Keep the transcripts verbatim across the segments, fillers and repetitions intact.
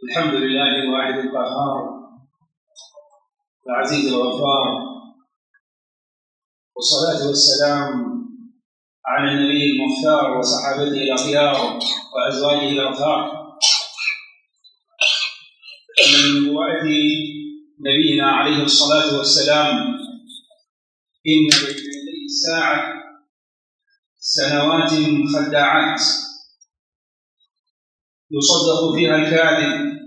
الحمد لله الواحد القهار العزيز الغفار، والصلاة والسلام على النبي المختار وصحابته الأخيار وأزواجه الأطهار. من نبوءة نبينا عليه الصلاة والسلام إن بين يدي الساعة سنوات خداعات يصدق فيها الكاذب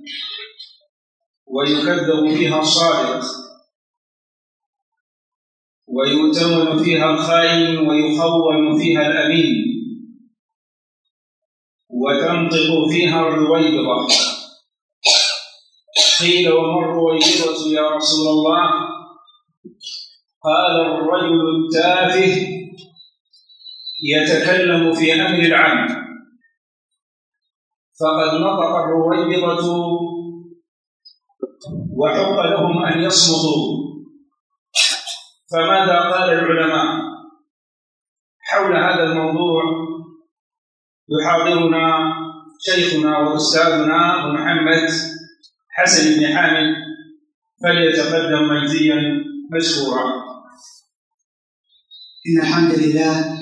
ويكذب فيها الصادق، ويؤتمن فيها الخائن ويخون فيها الأمين، وتنطق فيها الرويبضة. قيل وما الرويبضة يا رسول الله؟ قال الرجل التافه يتكلم في أمر العام، فقد نطق الرويبضة وحق لهم أن يصمتوا. فماذا قال العلماء حول هذا الموضوع؟ يحاضرنا شيخنا وأستاذنا محمد حسن بن حامد، فليتقدم مجزيا مشكورا. إن الحمد لله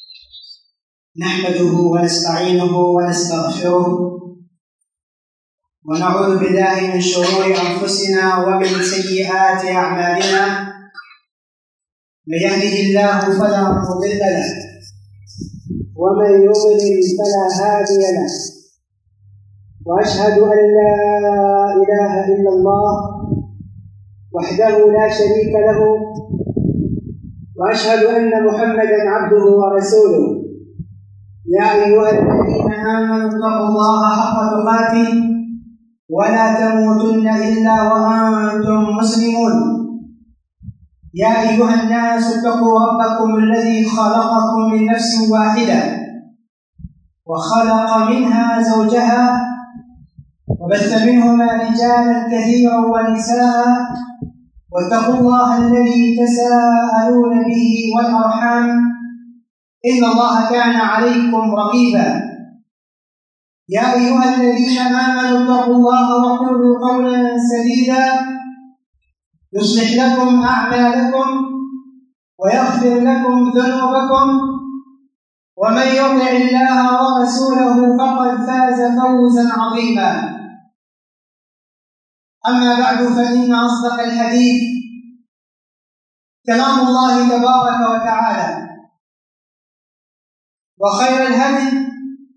نحمده ونستعينه ونستغفره، ونعوذ بالله من شرور أنفسنا ومن سيئات أعمالنا. من يهده الله فلا مضل له، ومن يضلل فلا هادي له، وأشهد أن لا إله إلا الله وحده لا شريك له، وأشهد أن محمدا عبده ورسوله. يا أيها الذين آمنوا اتقوا الله حق تقاته ولا تموتن إلا وأنتم مسلمون. يا أيها الناس اتقوا ربكم الذي خلقكم من نفس واحدة وخلق منها زوجها وبث منهما رجالا كثيرا ونساء، واتقوا الله الذي تساءلون به والأرحام إن الله كان عليكم رقيبا. يا أيها الذين آمنوا اتقوا الله وقولوا قولا سديدا يصلح لكم أعمالكم ويغفر لكم ذنوبكم، ومن يطع الله ورسوله فقد فاز فوزا عظيما. أما بعد، فإن أصدق الحديث كلام الله تبارك وتعالى، وخير الهدي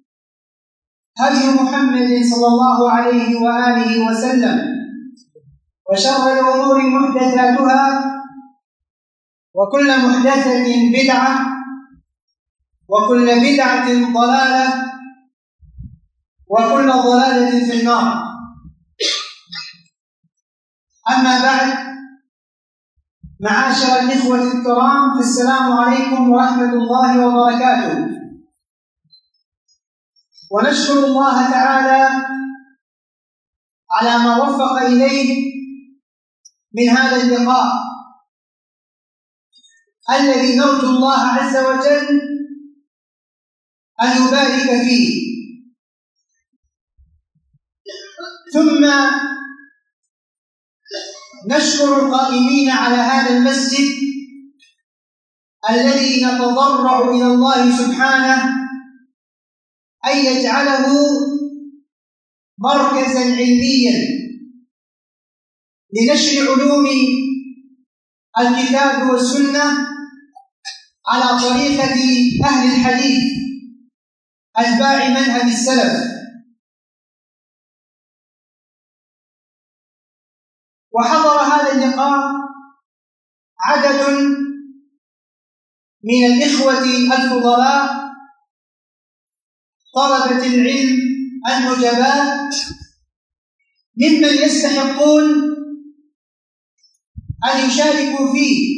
هدي محمد صلى الله عليه وآله وسلم، وشر الأمور محدثاتها، وكل محدثة بدعة، وكل بدعة ضلالة، وكل ضلالة في النار. أما بعد، معاشر الإخوة الكرام، فالسلام عليكم ورحمة الله وبركاته. ونشكر الله تعالى على ما وفق إليه من هذا اللقاء الذي نرجو الله عز وجل أن يبارك فيه. ثم نشكر القائمين على هذا المسجد الذي نتضرع إلى الله سبحانه أن يجعله مركزا علميا لنشر علوم الكتاب والسنة على طريقة أهل الحديث أتباع منهج السلف. وحضر هذا اللقاء عدد من الإخوة الفضلاء طلبة العلم النجباء، ممن يستحقون أن يشاركوا فيه،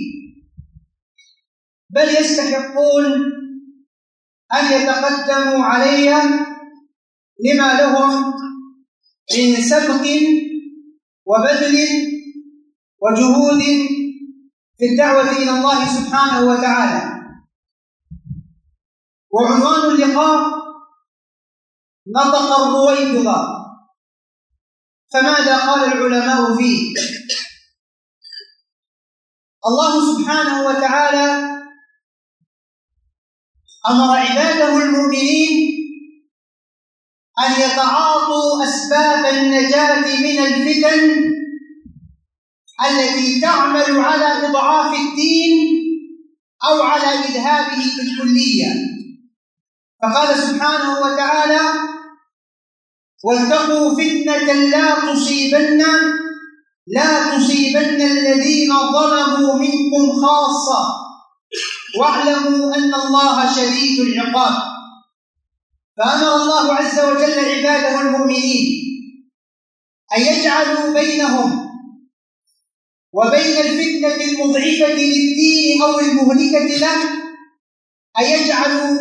بل يستحقون أن يتقدموا علي لما لهم من سبق وبذل وجهود في الدعوة إلى الله سبحانه وتعالى. وعنوان اللقاء نطق الرويبضة فماذا قال العلماء فيه؟ الله سبحانه وتعالى أمر عباده المؤمنين أن يتعاطوا أسباب النجاة من الفتن التي تعمل على إضعاف الدين أو على إذهابه بالكلية. فقال سبحانه وتعالى: واتقوا فتنة لا تصيبن لا تصيبن الذين ظلموا منكم خاصة واعلموا أن الله شديد العقاب. فأمر الله عز وجل عباده المؤمنين أن يجعلوا بينهم وبين الفتنة المضعفة للدين أو المهلكة له، أن يجعلوا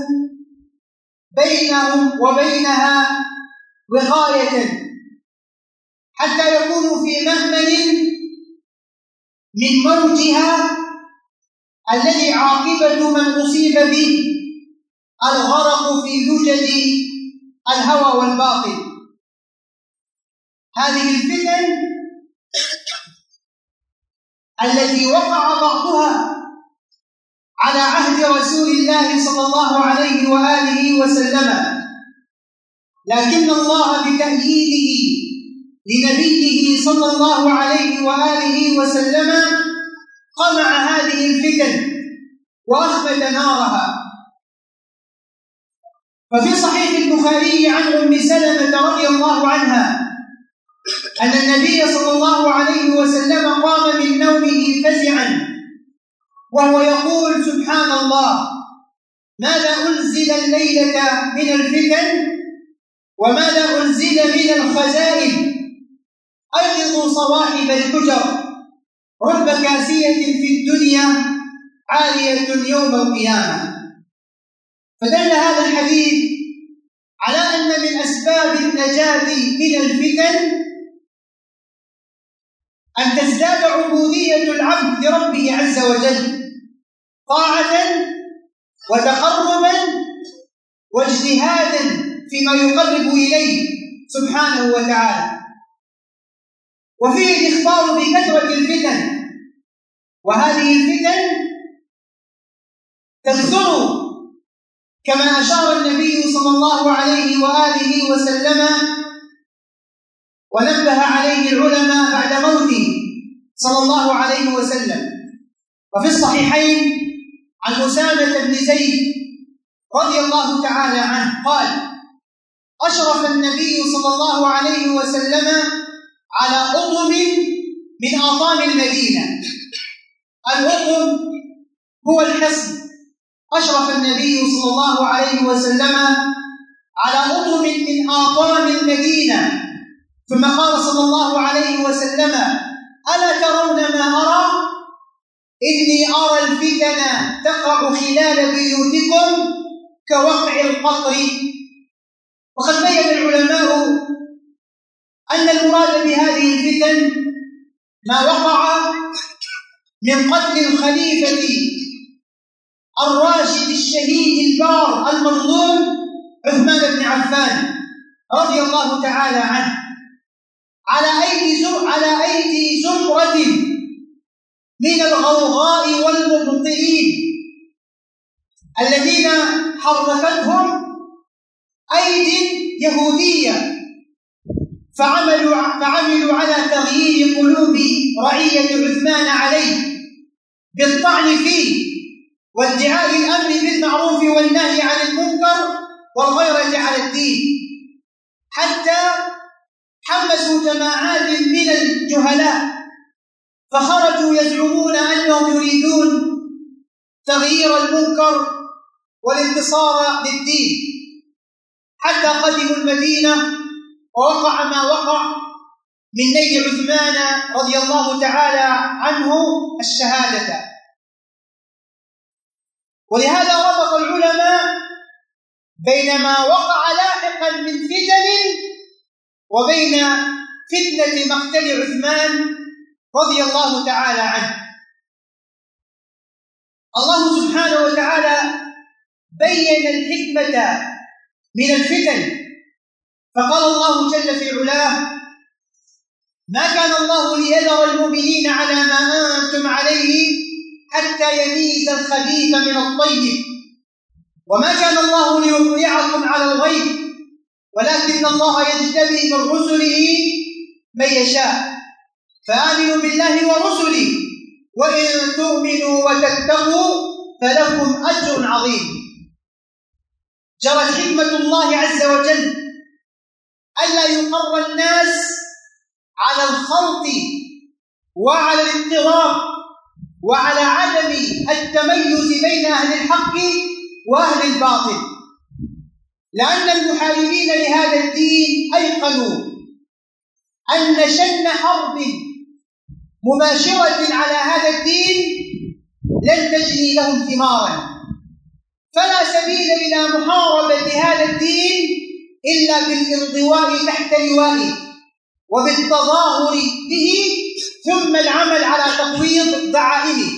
بينهم وبينها وقاية حتى يكونوا في مأمن من موجها الذي عاقبة من أصيب به الغرق في لجج الهوى والباطل. هذه الفتن التي وقع بعضها على عهد رسول الله صلى الله عليه وآله وسلم، لكن الله بتأييده لنبيه صلى الله عليه وآله وسلم قمع هذه الفتن وأخمد نارها. ففي صحيح البخاري عن أم سلمة رضي الله عنها أن النبي صلى الله عليه وسلم قام من نومه فزعا وهو يقول: سبحان الله، ماذا أنزل الليلة من الفتن وماذا أنزل من الخزائن؟ أيقظوا صواحب الحجر، رب كاسية في الدنيا عالية يوم القيامة. فدل هذا الحديث على أن من أسباب النجاة من الفتن أن تزداد عبودية العبد لربه عز وجل طاعة وتقربا واجتهادا فيما يقرب إليه سبحانه وتعالى. وفيه الإخبار بكثرة الفتن، وهذه الفتن تكثر كما أشار النبي صلى الله عليه وآله وسلم ونبه عليه العلماء بعد موته صلى الله عليه وسلم. وفي الصحيحين عن أسامة بن زيد رضي الله تعالى عنه قال: أشرف النبي صلى الله عليه وسلم على أطم من أطام المدينة. الأطم هو الحصن. أشرف النبي صلى الله عليه وسلم على أطم من أطام المدينة، ثم قال صلى الله عليه وسلم: ألا ترون ما أرى؟ إني أرى الفتن تقع خلال بيوتكم كوقع القطر. وقد بين العلماء أن المراد بهذه الفتن ما وقع من قتل الخليفة الراشد الشهيد البار المظلوم عثمان بن عفان رضي الله تعالى عنه على أيدي على أيدي زمرة من الغوغاء والمبطلين الذين حركتهم أيدي يهودية، فعملوا فعملوا على تغيير قلوب رعية عثمان عليه بالطعن فيه وادعاء الأمر بالمعروف والنهي عن المنكر والغيرة على الدين، حتى حمسوا جماعات من الجهلاء فخرجوا يزعمون أنهم يريدون تغيير المنكر والانتصار للدين، حتى قدموا المدينة ووقع ما وقع من نيل عثمان رضي الله تعالى عنه الشهادة. ولهذا ربط العلماء بين ما وقع لاحقا من فتن وبين فتنة مقتل عثمان رضي الله تعالى عنه. الله سبحانه وتعالى بين الحكمة من الفتن، فقال الله جل في علاه: ما كان الله ليذر المؤمنين على ما أنتم عليه حتى يميز الخبيث من الطيب، وما كان الله ليطلعكم على الغيب ولكن الله يجتبي من رسله من يشاء، فآمنوا بالله ورسله وإن تؤمنوا وتتقوا فلكم أجر عظيم. جرت حكمة الله عز وجل ألا يقر الناس على الخلط وعلى الاضطراب وعلى عدم التميز بين أهل الحق وأهل الباطل، لأن المحاربين لهذا الدين أيقنوا أن شن حرب مباشرة على هذا الدين لن تجني لهم ثمارا، فلا سبيل إلى محاربة هذا الدين إلا بالانضواء تحت لوائه وبالتظاهر به ثم العمل على تقويض دعائمه،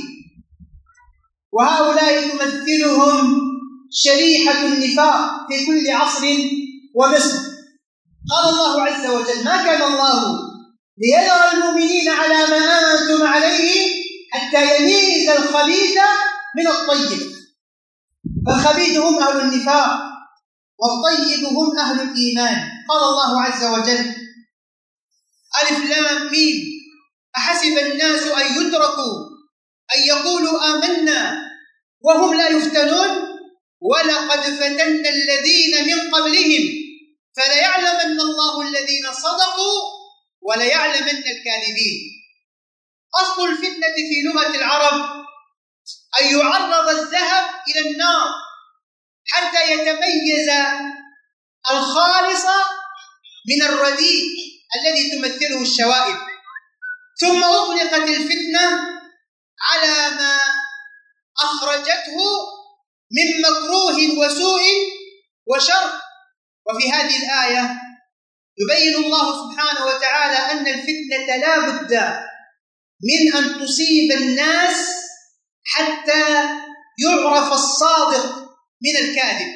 وهؤلاء تمثلهم شريحة النفاق في كل عصر ومصر. قال الله عز وجل: ما كان الله ليذر المؤمنين على ما أنتم عليه حتى يميز الخبيث من الطيب، فالخبيث هم أهل النفاق والطيب هم أهل الإيمان. قال الله عز وجل: ألف لام ميم أحسب الناس أن يتركوا أن يقولوا آمنا وهم لا يفتنون ولقد فتنا الذين من قبلهم فليعلمن الله الذين صدقوا وليعلمن الكاذبين. أصل الفتنة في لغة العرب أن يعرض الذهب إلى النار حتى يتميز الخالص من الرديء الذي تمثله الشوائب، ثم أطلقت الفتنة على ما أخرجته من مكروه وسوء وشر. وفي هذه الآية يبين الله سبحانه وتعالى أن الفتنة لا بد من أن تصيب الناس حتى يعرف الصادق من الكاذب.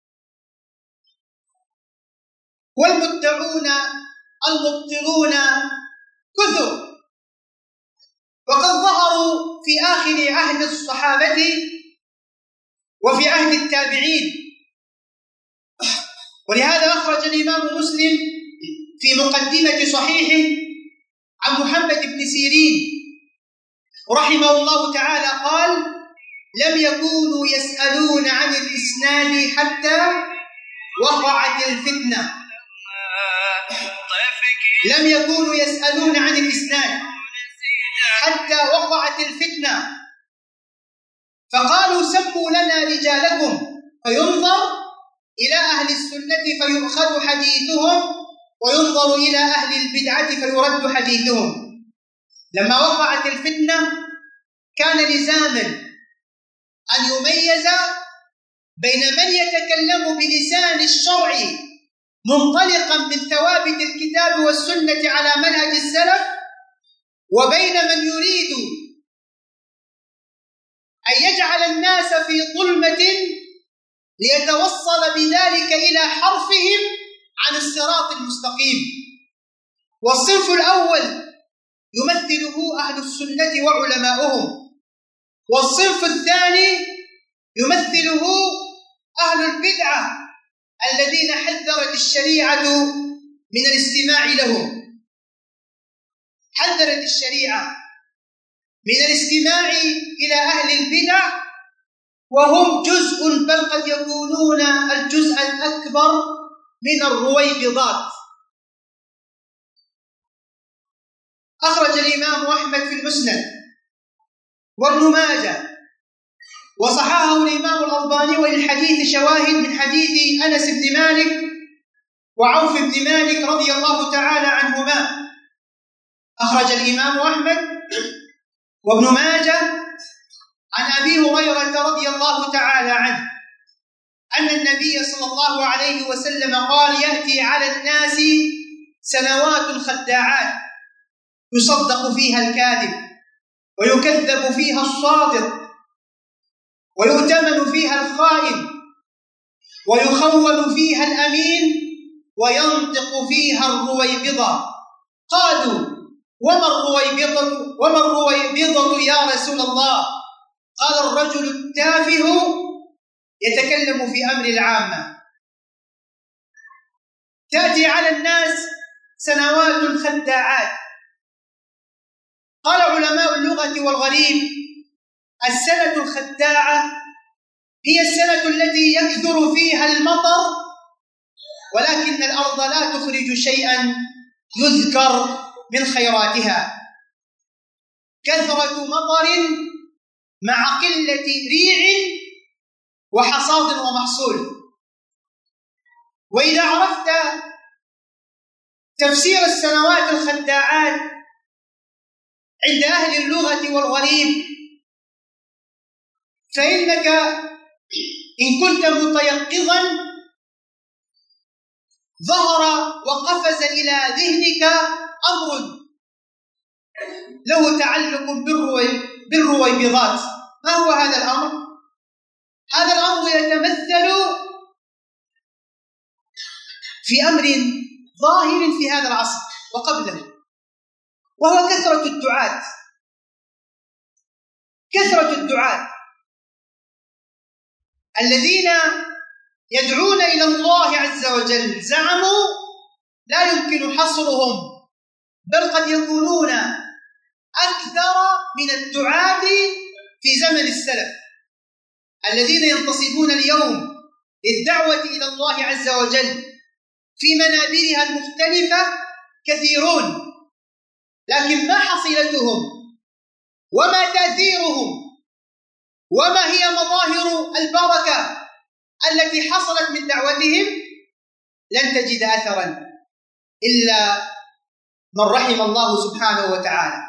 والمدعون المبطلون كثر، وقد ظهروا في آخر عهد الصحابة وفي عهد التابعين، ولهذا أخرج الإمام مسلم في مقدمة صحيحه عن محمد بن سيرين رحمه الله تعالى قال: لم يكونوا يسألون عن الإسناد حتى وقعت الفتنة. لم يكونوا يسألون عن الإسناد حتى وقعت الفتنة، فقالوا: سموا لنا رجالكم، فينظر إلى أهل السنة فيؤخذ حديثهم وينظر إلى أهل البدعة فيرد حديثهم. لما وقعت الفتنة كان لزاما أن يميز بين من يتكلم بلسان الشرع منطلقا من ثوابت الكتاب والسنة على منهج السلف، وبين من يريد أن يجعل الناس في ظلمة ليتوصل بذلك إلى حرفهم عن الصراط المستقيم. والصنف الأول يمثله أهل السنة وعلماؤهم، والصنف الثاني يمثله أهل البدعة الذين حذرت الشريعة من الاستماع لهم. حذرت الشريعة من الاستماع إلى أهل البدع، وهم جزء بل قد يكونون الجزء الأكبر من الرويبضات. أخرج الإمام أحمد في المسند وابن ماجه وصححه الإمام الألباني، وللحديث شواهد من حديث أنس بن مالك وعوف بن مالك رضي الله تعالى عنهما. أخرج الإمام أحمد وابن ماجه عن أبي هريرة رضي الله تعالى عنه أن النبي صلى الله عليه وسلم قال: يأتي على الناس سنوات خداعات يصدق فيها الكاذب ويكذب فيها الصادق ويؤتمن فيها الخائن ويخون فيها الأمين وينطق فيها الرويبضة. قالوا: وما الرويبضة وما الرويبضة يا رسول الله؟ قال: الرجل التافه يتكلم في أمر العامة. تأتي على الناس سنوات خداعات. قال علماء اللغة والغريب: السنة الخداعة هي السنة التي يكثر فيها المطر ولكن الأرض لا تخرج شيئا يذكر من خيراتها، كثرة مطر مع قلة ريع وحصاد ومحصول. وإذا عرفت تفسير السنوات الخداعات عند أهل اللغة والغريب فإنك إن كنت متيقظا ظهر وقفز إلى ذهنك أمر له تعلق بالرويبضات. ما هو هذا الأمر؟ هذا الأمر يتمثل في أمر ظاهر في هذا العصر وقبله، وهو كثرة الدعاة. كثرة الدعاة الذين يدعون إلى الله عز وجل زعموا لا يمكن حصرهم، بل قد يكونون أكثر من الدعاة في زمن السلف الذين ينتصبون اليوم للدعوة إلى الله عز وجل في منابرها المختلفة كثيرون، لكن ما حصيلتهم وما تأثيرهم وما هي مظاهر البركة التي حصلت من دعوتهم؟ لن تجد أثرا إلا من رحم الله سبحانه وتعالى.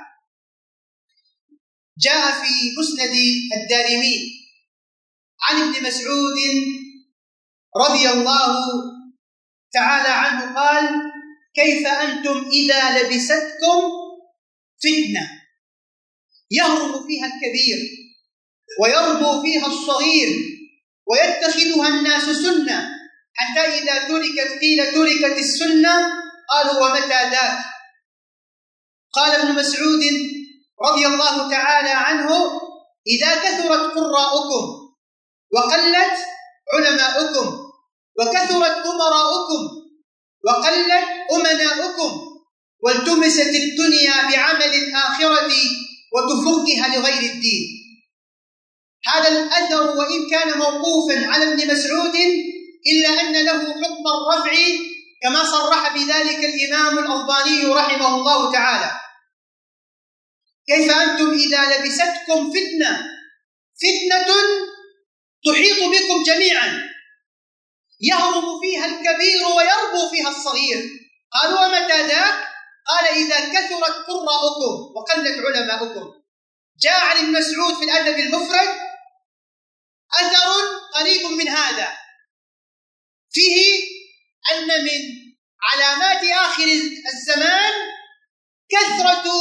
جاء في مسند الدارمي عن ابن مسعود رضي الله تعالى عنه قال: كيف أنتم إذا لبستكم فتنة يهرم فيها الكبير ويربو فيها الصغير ويتخذها الناس سنة، حتى إذا تركت قيل تركت السنة قالوا ومتى ذاك؟ قال ابن مسعود رضي الله تعالى عنه: إذا كثرت قراؤكم وقلت علماؤكم وكثرت أمراؤكم وقلت أمناؤكم والتمست الدنيا بعمل الآخرة وتفكها لغير الدين. هذا الأثر وإن كان موقوفا على ابن مسعود إلا أن له حكم الرفع كما صرح بذلك الإمام الألباني رحمه الله تعالى. كيف أنتم إذا لبستكم فتنة فتنة تحيط بكم جميعا يهرم فيها الكبير ويربو فيها الصغير؟ قالوا ومتى ذاك؟ قال: إذا كثرت قراؤكم وقلت علماؤكم. جاء عن ابن مسعود في الأدب المفرد أثر قريب من هذا فيه أن من علامات آخر الزمان كثرة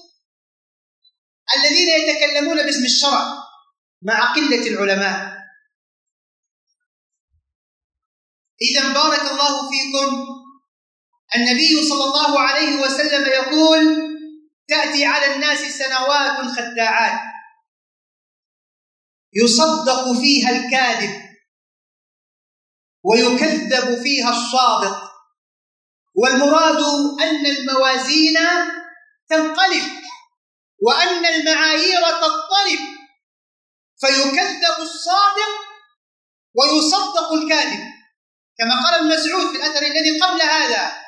الذين يتكلمون باسم الشرع مع قلة العلماء. إذا بارك الله فيكم. النبي صلى الله عليه وسلم يقول: تأتي على الناس سنوات خداعات يصدق فيها الكاذب ويكذب فيها الصادق، والمراد أن الموازين تنقلب وأن المعايير تضطرب، فيكذب الصادق ويصدق الكاذب، كما قال ابن مسعود في الأثر الذي قبل هذا: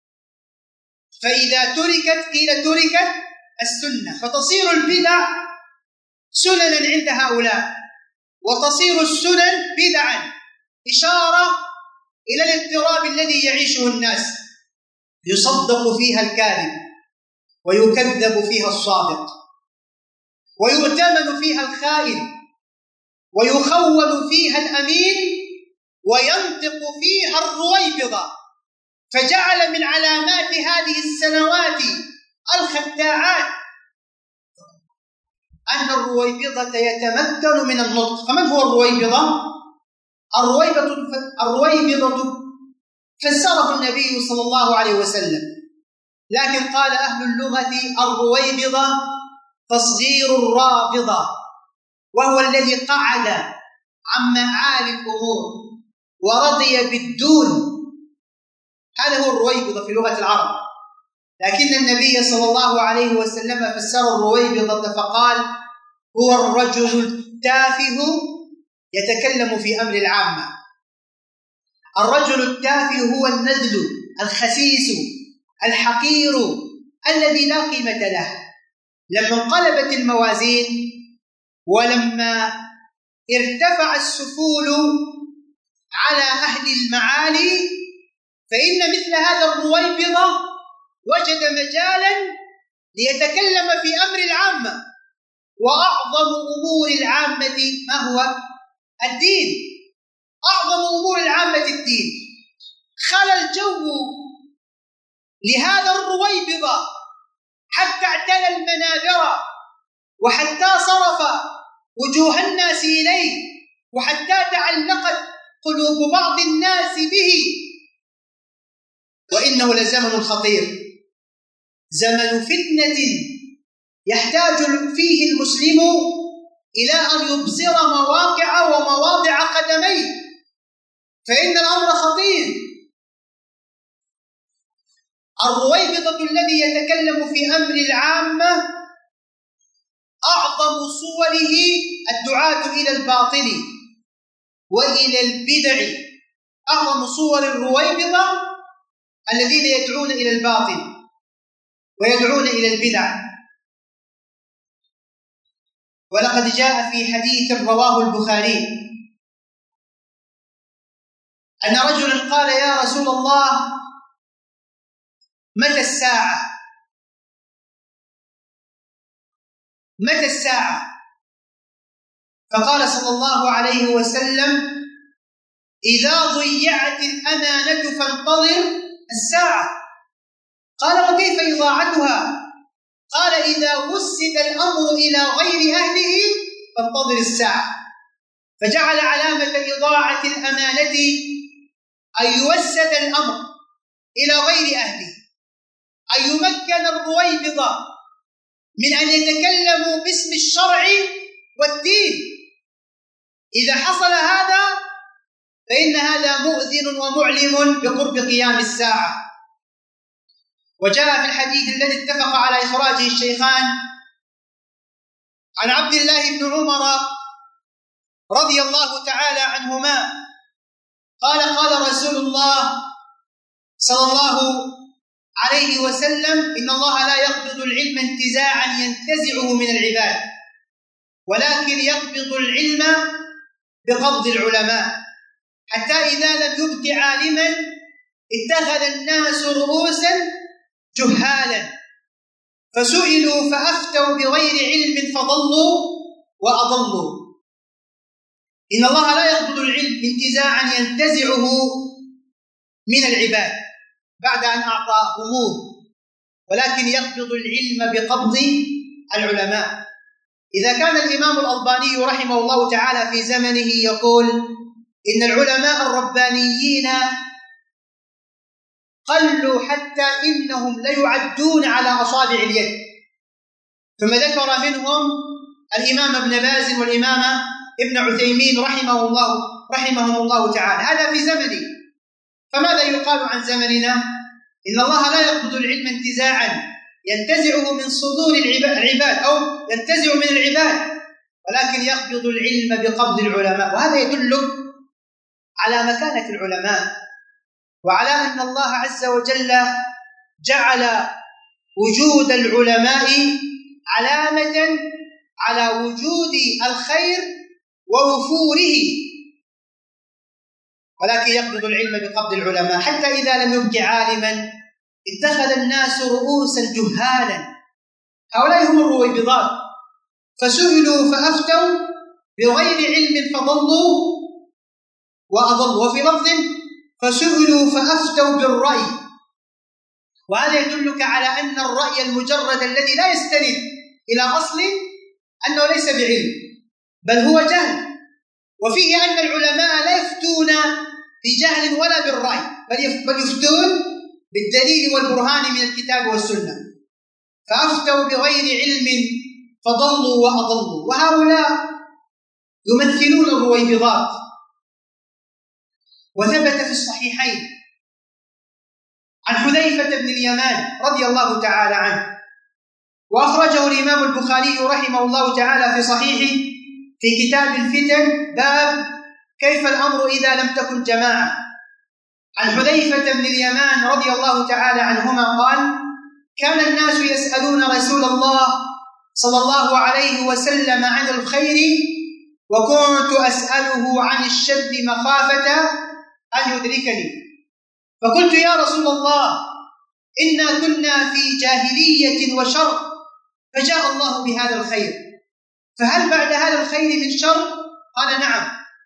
فإذا تركت قيل تركت السنة، فتصير البدع سننا عند هؤلاء وتصير السنن بدعا، إشارة إلى الاضطراب الذي يعيشه الناس. يصدق فيها الكاذب ويكذب فيها الصادق ويؤتمن فيها الخائن ويخون فيها الأمين وينطق فيها الرويبضة. فجعل من علامات هذه السنوات الخداعات أن الرويبضة يتمكن من النطق. فمن هو الرويبضة؟ الرويبضة الرويبضة فسره النبي صلى الله عليه وسلم لكن قال أهل اللغة الرويبضة تصغير الرابضة، وهو الذي قعد عن معالي الأمور ورضي بالدون، هذا هو الرويبضة في لغة العرب. لكن النبي صلى الله عليه وسلم فسر الرويبضة فقال هو الرجل التافه يتكلم في أمر العامة. الرجل التافه هو النذل الخسيس الحقير الذي لا قيمة له. لما انقلبت الموازين ولما ارتفع السفول على أهل المعالي، فإن مثل هذا الرويبضة وجد مجالا ليتكلم في أمر العامة، وأعظم أمور العامة ما هو؟ الدين. أعظم أمور العامة الدين. خلى الجو لهذا الرويبضة حتى اعتلى المنابر، وحتى صرف وجوه الناس إليه، وحتى تعلقت قلوب بعض الناس به. وإنه لزمن خطير، زمن فتنة يحتاج فيه المسلم إلى أن يبصر مواقع ومواضع قدميه، فإن الأمر خطير. الرويبضة الذي يتكلم في أمر العامة أعظم صوره الدعاة إلى الباطل وإلى البدع. أعظم صور الرويبضة الذين يدعون إلى الباطل ويدعون إلى البدع. ولقد جاء في حديث رواه البخاري أن رجلا قال يا رسول الله متى الساعة؟ متى الساعة؟ فقال صلى الله عليه وسلم إذا ضيعت الأمانة فانتظر الساعة. قال وكيف إضاعتها؟ قال إذا وسد الأمر إلى غير أهله فانتظر الساعة. فجعل علامة إضاعة الأمانة أن يوسد الأمر إلى غير أهله، أن يمكن الرويبضة من أن يتكلموا باسم الشرع والدين. إذا حصل هذا فإن هذا مؤذن ومعلم بقرب قيام الساعة. وجاء في الحديث الذي اتفق على إخراجه الشيخان عن عبد الله بن عمر رضي الله تعالى عنهما قال قال رسول الله صلى الله عليه وسلم إن الله لا يقبض العلم انتزاعا ينتزعه من العباد، ولكن يقبض العلم بقبض العلماء، حتى إذا لم يبق عالما اتخذ الناس رؤوسا جهالا فسئلوا فأفتوا بغير علم فضلوا وأضلوا. إن الله لا يقبض العلم انتزاعا ينتزعه من العباد بعد أن أعطاهموه، ولكن يقبض العلم بقبض العلماء. إذا كان الإمام الألباني رحمه الله تعالى في زمنه يقول إن العلماء الربانيين قلوا حتى إنهم ليعدون على أصابع اليد، ثم ذكر منهم الإمام ابن باز والإمام ابن عثيمين رحمه الله رحمهم الله تعالى، هذا في زمنه. فماذا يقال عن زمننا؟ إن الله لا يقبض العلم انتزاعا ينتزعه من صدور العباد أو ينتزع من العباد، ولكن يقبض العلم بقبض العلماء. وهذا يدل على مكانة العلماء، وعلى أن الله عز وجل جعل وجود العلماء علامة على وجود الخير ووفوره، ولكن يقبض العلم بقبض العلماء حتى إذا لم يبق عالما اتخذ الناس رؤوسا جهالا. هؤلاء هم الرويبضات، فسئلوا فأفتوا بغير علم فضلوا وأضلوا. وفي لفظ فسئلوا فأفتوا بالرأي. وهذا يدلك على أن الرأي المجرد الذي لا يستند إلى أصل أنه ليس بعلم بل هو جهل، وفيه أن العلماء لا يفتون بجهل ولا بالرأي، بل يفتون بالدليل والبرهان من الكتاب والسنة، فأفتوا بغير علم فضلوا وأضلوا. وهؤلاء يمثلون الرويبضات. وثبت في الصحيحين عن حذيفة بن اليمان رضي الله تعالى عنه، وأخرجه الإمام البخاري رحمه الله تعالى في صحيحه في كتاب الفتن، باب كيف الأمر إذا لم تكن جماعة. عن حذيفة بن اليمان رضي الله تعالى عنهما قال: كان الناس يسألون رسول الله صلى الله عليه وسلم عن الخير، وكنت أسأله عن الشر مخافة أن يدركني، فقلت: يا رسول الله، إنا كنا في جاهلية وشر، فجاء الله بهذا الخير، فهل بعد هذا الخير من شر؟ قال: نعم.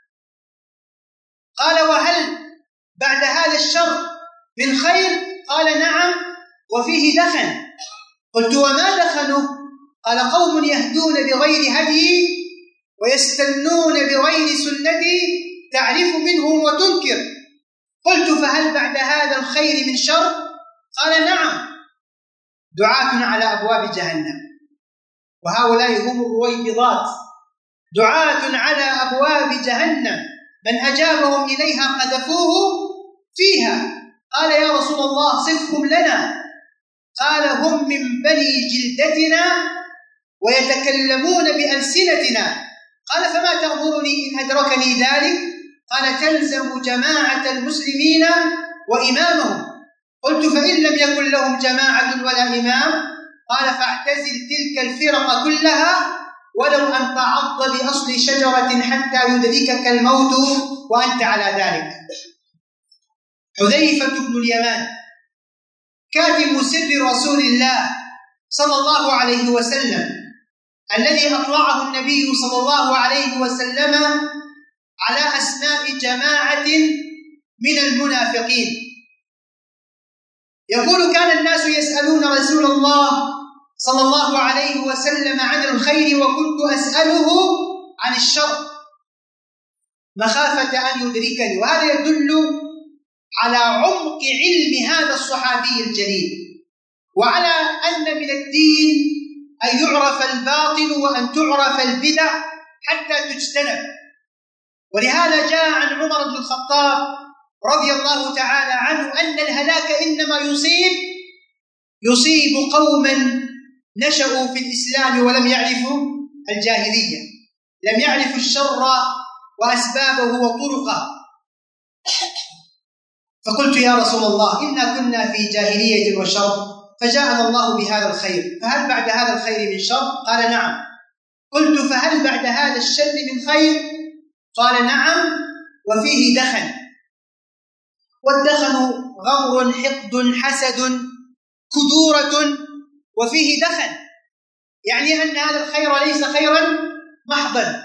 قال: وهل بعد هذا الشر من خير؟ قال: نعم، وفيه دخن. قلت: وما دخنه؟ قال: قوم يهدون بغير هدي ويستنون بغير سنتي، تعرف منهم وتنكر. قلت: فهل بعد هذا الخير من شر؟ قال: نعم، دعاة على أبواب جهنم. وهؤلاء هم الرويبضات، دعاة على أبواب جهنم، من أجابهم إليها قذفوه فيها. قال: يا رسول الله صفهم لنا. قال: هم من بني جلدتنا ويتكلمون بألسنتنا. قال: فما تأمرني إن أدركني ذلك؟ قال: تلزم جماعة المسلمين وإمامهم. قلت: فإن لم يكن لهم جماعة ولا إمام؟ قال: فاعتزل تلك الفرق كلها، ولو أن تعض بأصل شجرة حتى يدركك الموت وأنت على ذلك. حذيفة بن اليمان كاتم سر رسول الله صلى الله عليه وسلم، الذي أطلعه النبي صلى الله عليه وسلم على أسماء جماعة من المنافقين، يقول: كان الناس يسألون رسول الله صلى الله عليه وسلم عن الخير، وكنت أسأله عن الشر مخافة أن يدركني. وهذا يدل على عمق علم هذا الصحابي الجليل، وعلى أن من الدين أن يعرف الباطل وأن تعرف البدع حتى تجتنب. ولهذا جاء عن عمر بن الخطاب رضي الله تعالى عنه أن الهلاك إنما يصيب يصيب قوما نشأوا في الإسلام ولم يعرفوا الجاهلية، لم يعرفوا الشر وأسبابه وطرقه. فقلت: يا رسول الله، إنا كنا في جاهلية وشر، فجاءنا الله بهذا الخير، فهل بعد هذا الخير من شر؟ قال: نعم. قلت: فهل بعد هذا الشر من خير؟ قال: نعم، وفيه دخن. والدخن غمر، حقد، حسد، كدورة، وفيه دخن، يعني أن هذا الخير ليس خيرا محضا.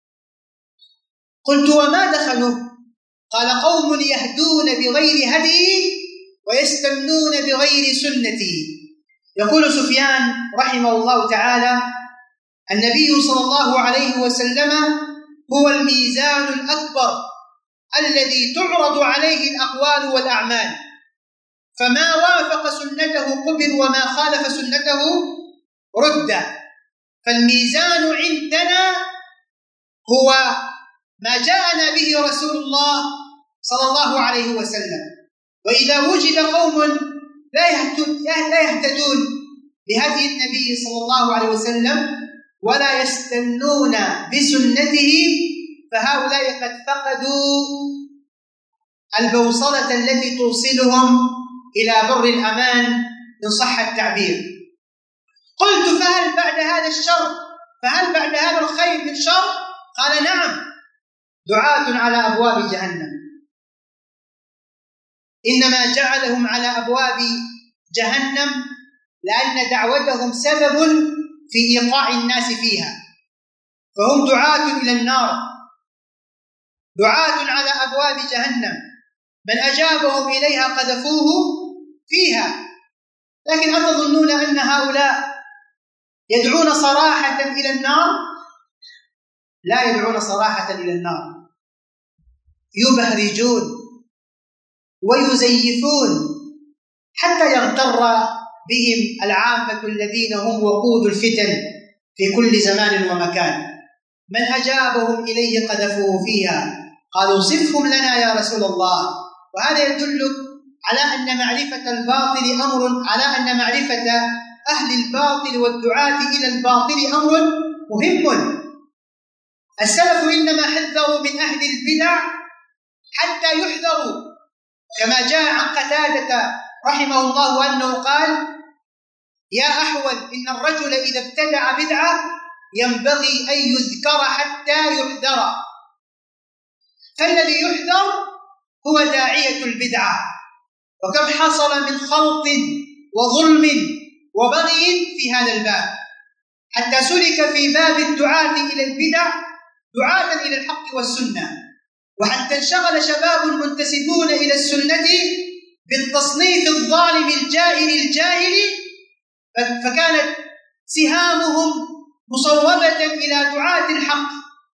قلت: وما دخنه؟ قال: قوم يهدون بغير هدي ويستنون بغير سنتي. يقول سفيان رحمه الله تعالى: النبي صلى الله عليه وسلم هو الميزان الأكبر الذي تعرض عليه الأقوال والأعمال، فما وافق سنته قبل وما خالف سنته رد. فالميزان عندنا هو ما جاءنا به رسول الله صلى الله عليه وسلم. وإذا وجد قوم لا يهتدون بهدي النبي صلى الله عليه وسلم ولا يستنون بسنته، فهؤلاء قد فقدوا البوصلة التي توصلهم إلى بر الأمان إن صح التعبير. قلت: فهل بعد هذا الشر فهل بعد هذا الخير من شر؟ قال: نعم، دعاة على أبواب جهنم. إنما جعلهم على أبواب جهنم لأن دعوتهم سبب في إيقاع الناس فيها، فهم دعاة إلى النار، دعاة على أبواب جهنم، من أجابهم إليها قذفوه فيها. لكن هل تظنون أن هؤلاء يدعون صراحة إلى النار؟ لا يدعون صراحة إلى النار، يبهرجون ويزيفون حتى يغتر بهم العامة الذين هم وقود الفتن في كل زمان ومكان. من أجابهم إليه قذفوه فيها، قالوا صفهم لنا يا رسول الله. وهذا يدل على أن معرفة الباطل أمر على أن معرفة أهل الباطل والدعاة إلى الباطل أمر مهم. السلف إنما حذروا من أهل البدع حتى يحذروا، كما جاء عن قتادة رحمه الله أنه قال: يا أحول، إن الرجل إذا ابتدع بدعة ينبغي أن يذكر حتى يحذر، فالذي يحذر هو داعية البدعة. وكم حصل من خلط وظلم وبغي في هذا الباب، حتى سلك في باب الدعاة إلى البدع دعاة إلى الحق والسنة، وحتى انشغل شباب منتسبون إلى السنة بالتصنيف الظالم الجائر الجاهل، فكانت سهامهم مصوبة إلى دعاة الحق،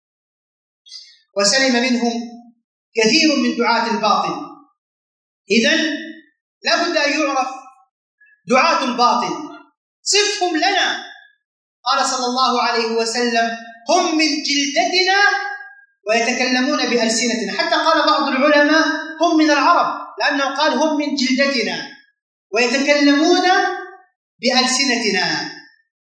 وسلم منهم كثير من دعاة الباطل. إذن لابد أن يعرف دعاة الباطل، صفهم لنا. قال صلى الله عليه وسلم: هم من جلدتنا ويتكلمون بألسنتنا. حتى قال بعض العلماء: هم من العرب، لأنه قال هم من جلدتنا ويتكلمون بألسنتنا.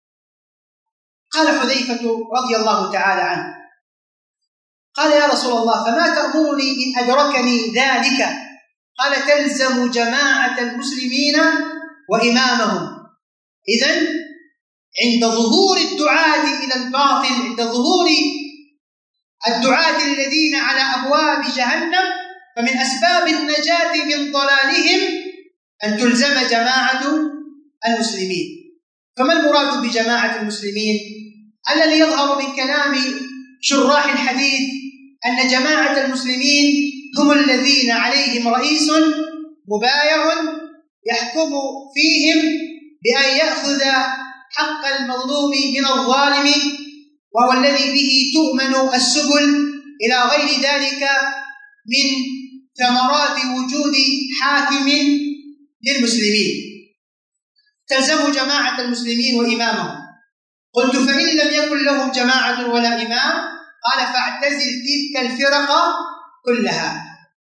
قال حذيفة رضي الله تعالى عنه: قال يا رسول الله فما تأمرني إن أدركني ذلك؟ قال: تلزم جماعة المسلمين وإمامهم. إذن عند ظهور الدعاة إلى الباطل، عند ظهور الدعاة الذين على أبواب جهنم، فمن أسباب النجاة من ضلالهم أن تلزم جماعة المسلمين. فما المراد بجماعة المسلمين؟ الذي يظهر من كلام شراح الحديث أن جماعة المسلمين هم الذين عليهم رئيس مبايع يحكم فيهم بأن يأخذ حق المظلوم من الظالم، وهو الذي به تؤمن السبل إلى غير ذلك من ثمرات وجود حاكم للمسلمين. تلزم جماعة المسلمين وإمامهم. قلت: فإن لم يكن لهم جماعة ولا إمام؟ قال: فاعتزل تلك الفرق كلها.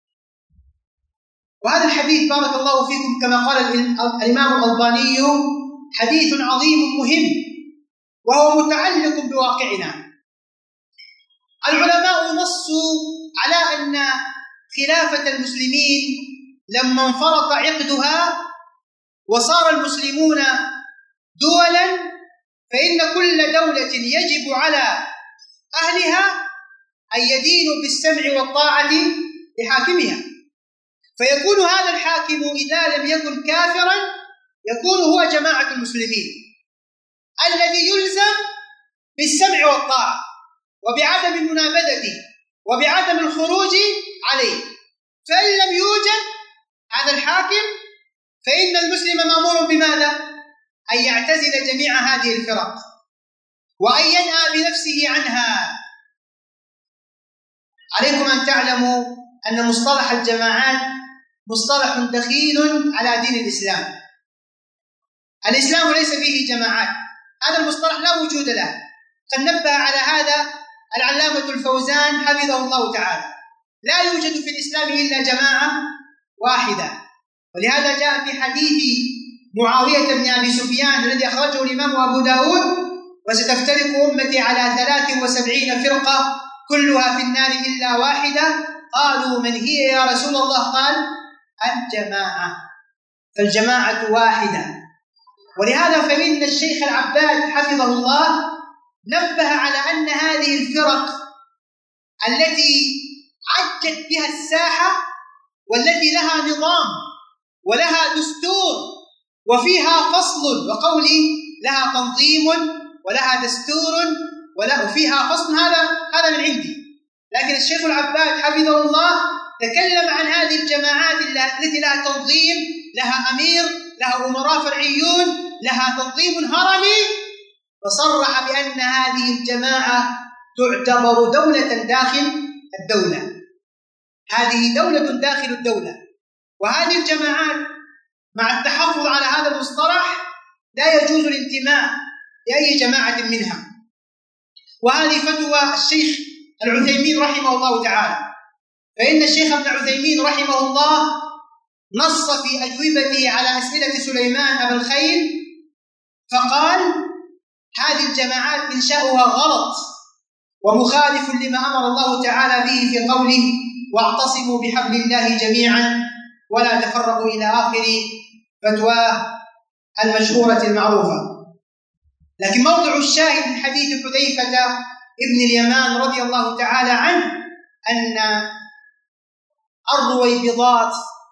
وهذا الحديث بارك الله فيكم كما قال الإمام الألباني حديث عظيم مهم، وهو متعلق بواقعنا. العلماء نصوا على أن خلافة المسلمين لما انفرط عقدها وصار المسلمون دولا، فإن كل دولة يجب على أهلها أن يدينوا بالسمع والطاعة لحاكمها، فيكون هذا الحاكم إذا لم يكن كافرا يكون هو جماعة المسلمين الذي يلزم بالسمع والطاعة وبعدم المنابذة وبعدم الخروج عليه. فإن لم يوجد هذا الحاكم فإن المسلم مأمور بماذا؟ أن يعتزل جميع هذه الفرق وأن ينأى بنفسه عنها. عليكم أن تعلموا أن مصطلح الجماعات مصطلح دخيل على دين الإسلام. الإسلام ليس فيه جماعات، هذا المصطلح لا وجود له. قد نبه على هذا العلامة الفوزان حفظه الله تعالى: لا يوجد في الإسلام إلا جماعة واحدة. ولهذا جاء في حديث معاوية بن أبي سفيان الذي أخرجه الإمام أبو داود: وستفترق أمتي على ثلاث وسبعين فرقة كلها في النار إلا واحدة. قالوا: من هي يا رسول الله؟ قال: الجماعة. فالجماعة واحدة. ولهذا فإن الشيخ العباد حفظه الله نبه على أن هذه الفرق التي عجت بها الساحة والتي لها نظام ولها دستور وفيها فصل، وقولي لها تنظيم ولها دستور وفيها فصل، هذا هذا من عندي. لكن الشيخ العباد حفظه الله تكلم عن هذه الجماعات التي لها تنظيم، لها أمير، لها أمراء فرعيون، لها تنظيم هرمي، فصرح بأن هذه الجماعة تعتبر دولة داخل الدولة. هذه دولة داخل الدولة. وهذه الجماعات مع التحفظ على هذا المصطلح لا يجوز الانتماء لأي جماعة منها. وهذه فتوى الشيخ العثيمين رحمه الله تعالى، فإن الشيخ ابن عثيمين رحمه الله نص في أجوبته على أسئلة سليمان أبا الخيل فقال: هذه الجماعات إنشاؤها غلط ومخالف لما أمر الله تعالى به في قوله: واعتصموا بحبل الله جميعا ولا تفرقوا، إلى آخر فتواه المشهورة المعروفة. لكن موضع الشاهد من حديث حذيفة ابن اليمان رضي الله تعالى عنه أن الرويبضات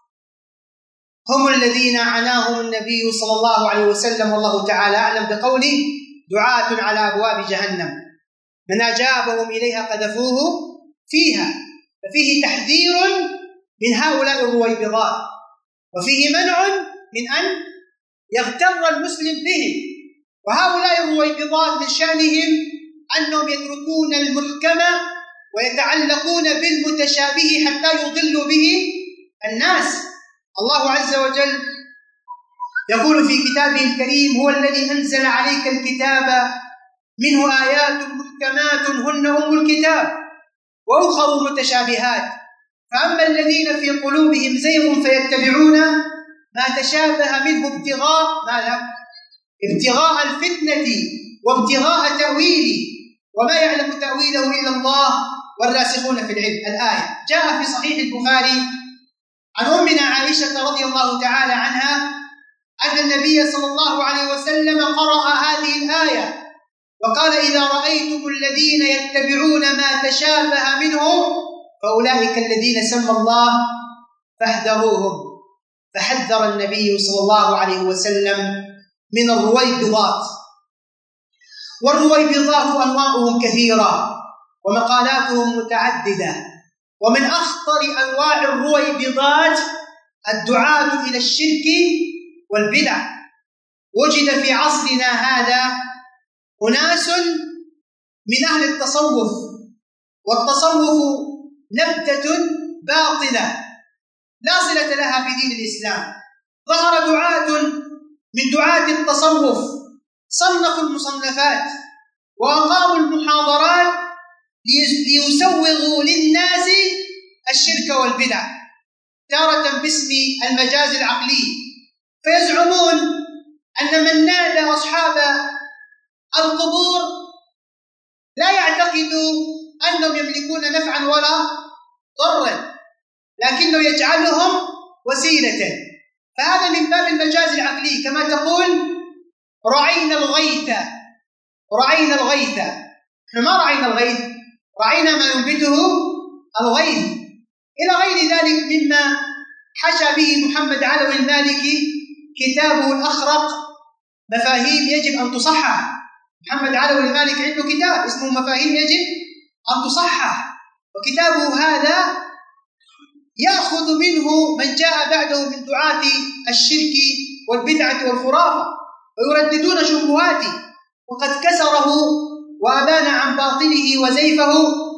هم الذين عناهم النبي صلى الله عليه وسلم والله تعالى أعلم بقوله: دعاة على أبواب جهنم من أجابهم إليها قذفوه فيها. ففيه تحذير من هؤلاء الرويبضات، وفيه منع من أن يغتر المسلم بهم. وهؤلاء الرويبضات من شأنهم أنهم يتركون المحكمة ويتعلقون بالمتشابه حتى يضلوا به الناس. الله عز وجل يقول في كتابه الكريم: هو الذي أنزل عليك الكتاب منه آيات محكمات هن أم الكتاب وأخر متشابهات، فأما الذين في قلوبهم زيغ فيتبعون ما تشابه منه ابتغاء ماذا؟ ابتغاء الفتنة وابتغاء تأويله وما يعلم تأويله إلا الله والراسخون في العلم. الآية جاء في صحيح البخاري عن أمنا عائشة رضي الله تعالى عنها أن النبي صلى الله عليه وسلم قرأ هذه الآية وقال: إذا رأيتم الذين يتبعون ما تشابه منه فأولئك الذين سمى الله فاحذروهم. فحذر النبي صلى الله عليه وسلم من الرويبضات. والرويبضات أنواعهم كثيرة ومقالاتهم متعددة، ومن أخطر أنواع الرويبضات الدعاة إلى الشرك والبدع. وجد في عصرنا هذا أناس من أهل التصوف، والتصوف نبتة باطلة لا صلة لها بدين الإسلام. ظهر دعاة من دعاة التصوف صنفوا المصنفات وأقاموا المحاضرات ليسوغوا للناس الشرك والبدع، تارة باسم المجاز العقلي، فيزعمون أن من نادى أصحاب القبور لا يعتقد أنهم يملكون نفعا ولا ضرا، لكنه يجعلهم وسيلة. فهذا من باب المجاز العقلي، كما تقول: رعينا الغيث رعينا الغيث. نحن ما رعينا الغيث، رعينا ما ينبته الغيث، إلى غير ذلك مما حشى به محمد علوي المالكي كتابه الأخرق مفاهيم يجب أن تصحح. محمد علوي المالكي عنده كتاب اسمه مفاهيم يجب أن تصحح، وكتابه هذا يأخذ منه من جاء بعده من دعاة الشرك والبدعة والخرافة ويرددون شبهاته، وقد كسره وأبان عن باطله وزيفه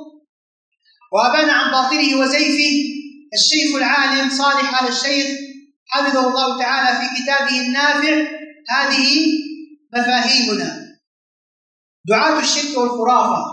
وأبان عن باطله وزيفه الشيخ العالم صالح آل الشيخ حفظه الله تعالى في كتابه النافع هذه مفاهيمنا. دعاة الشرك والخرافة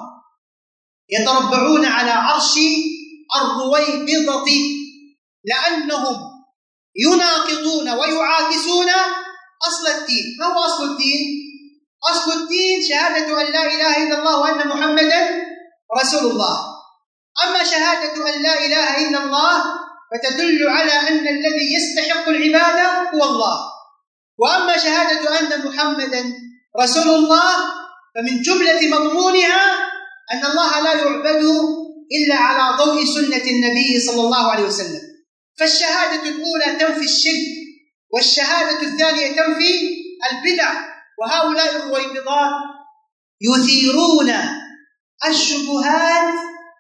يتربعون على عرش الرويبضة لأنهم يناقضون ويعاكسون أصل الدين. ما هو أصل الدين؟ أصل الدين شهادة أن لا إله إلا الله وأن محمدا رسول الله. أما شهادة أن لا إله إلا الله فتدل على أن الذي يستحق العبادة هو الله، وأما شهادة أن محمدا رسول الله فمن جملة مضمونها أن الله لا يعبد إلا على ضوء سنة النبي صلى الله عليه وسلم. فالشهادة الأولى تنفي الشرك، والشهادة الثانية تنفي البدع. وهؤلاء الرويبضات يثيرون الشبهات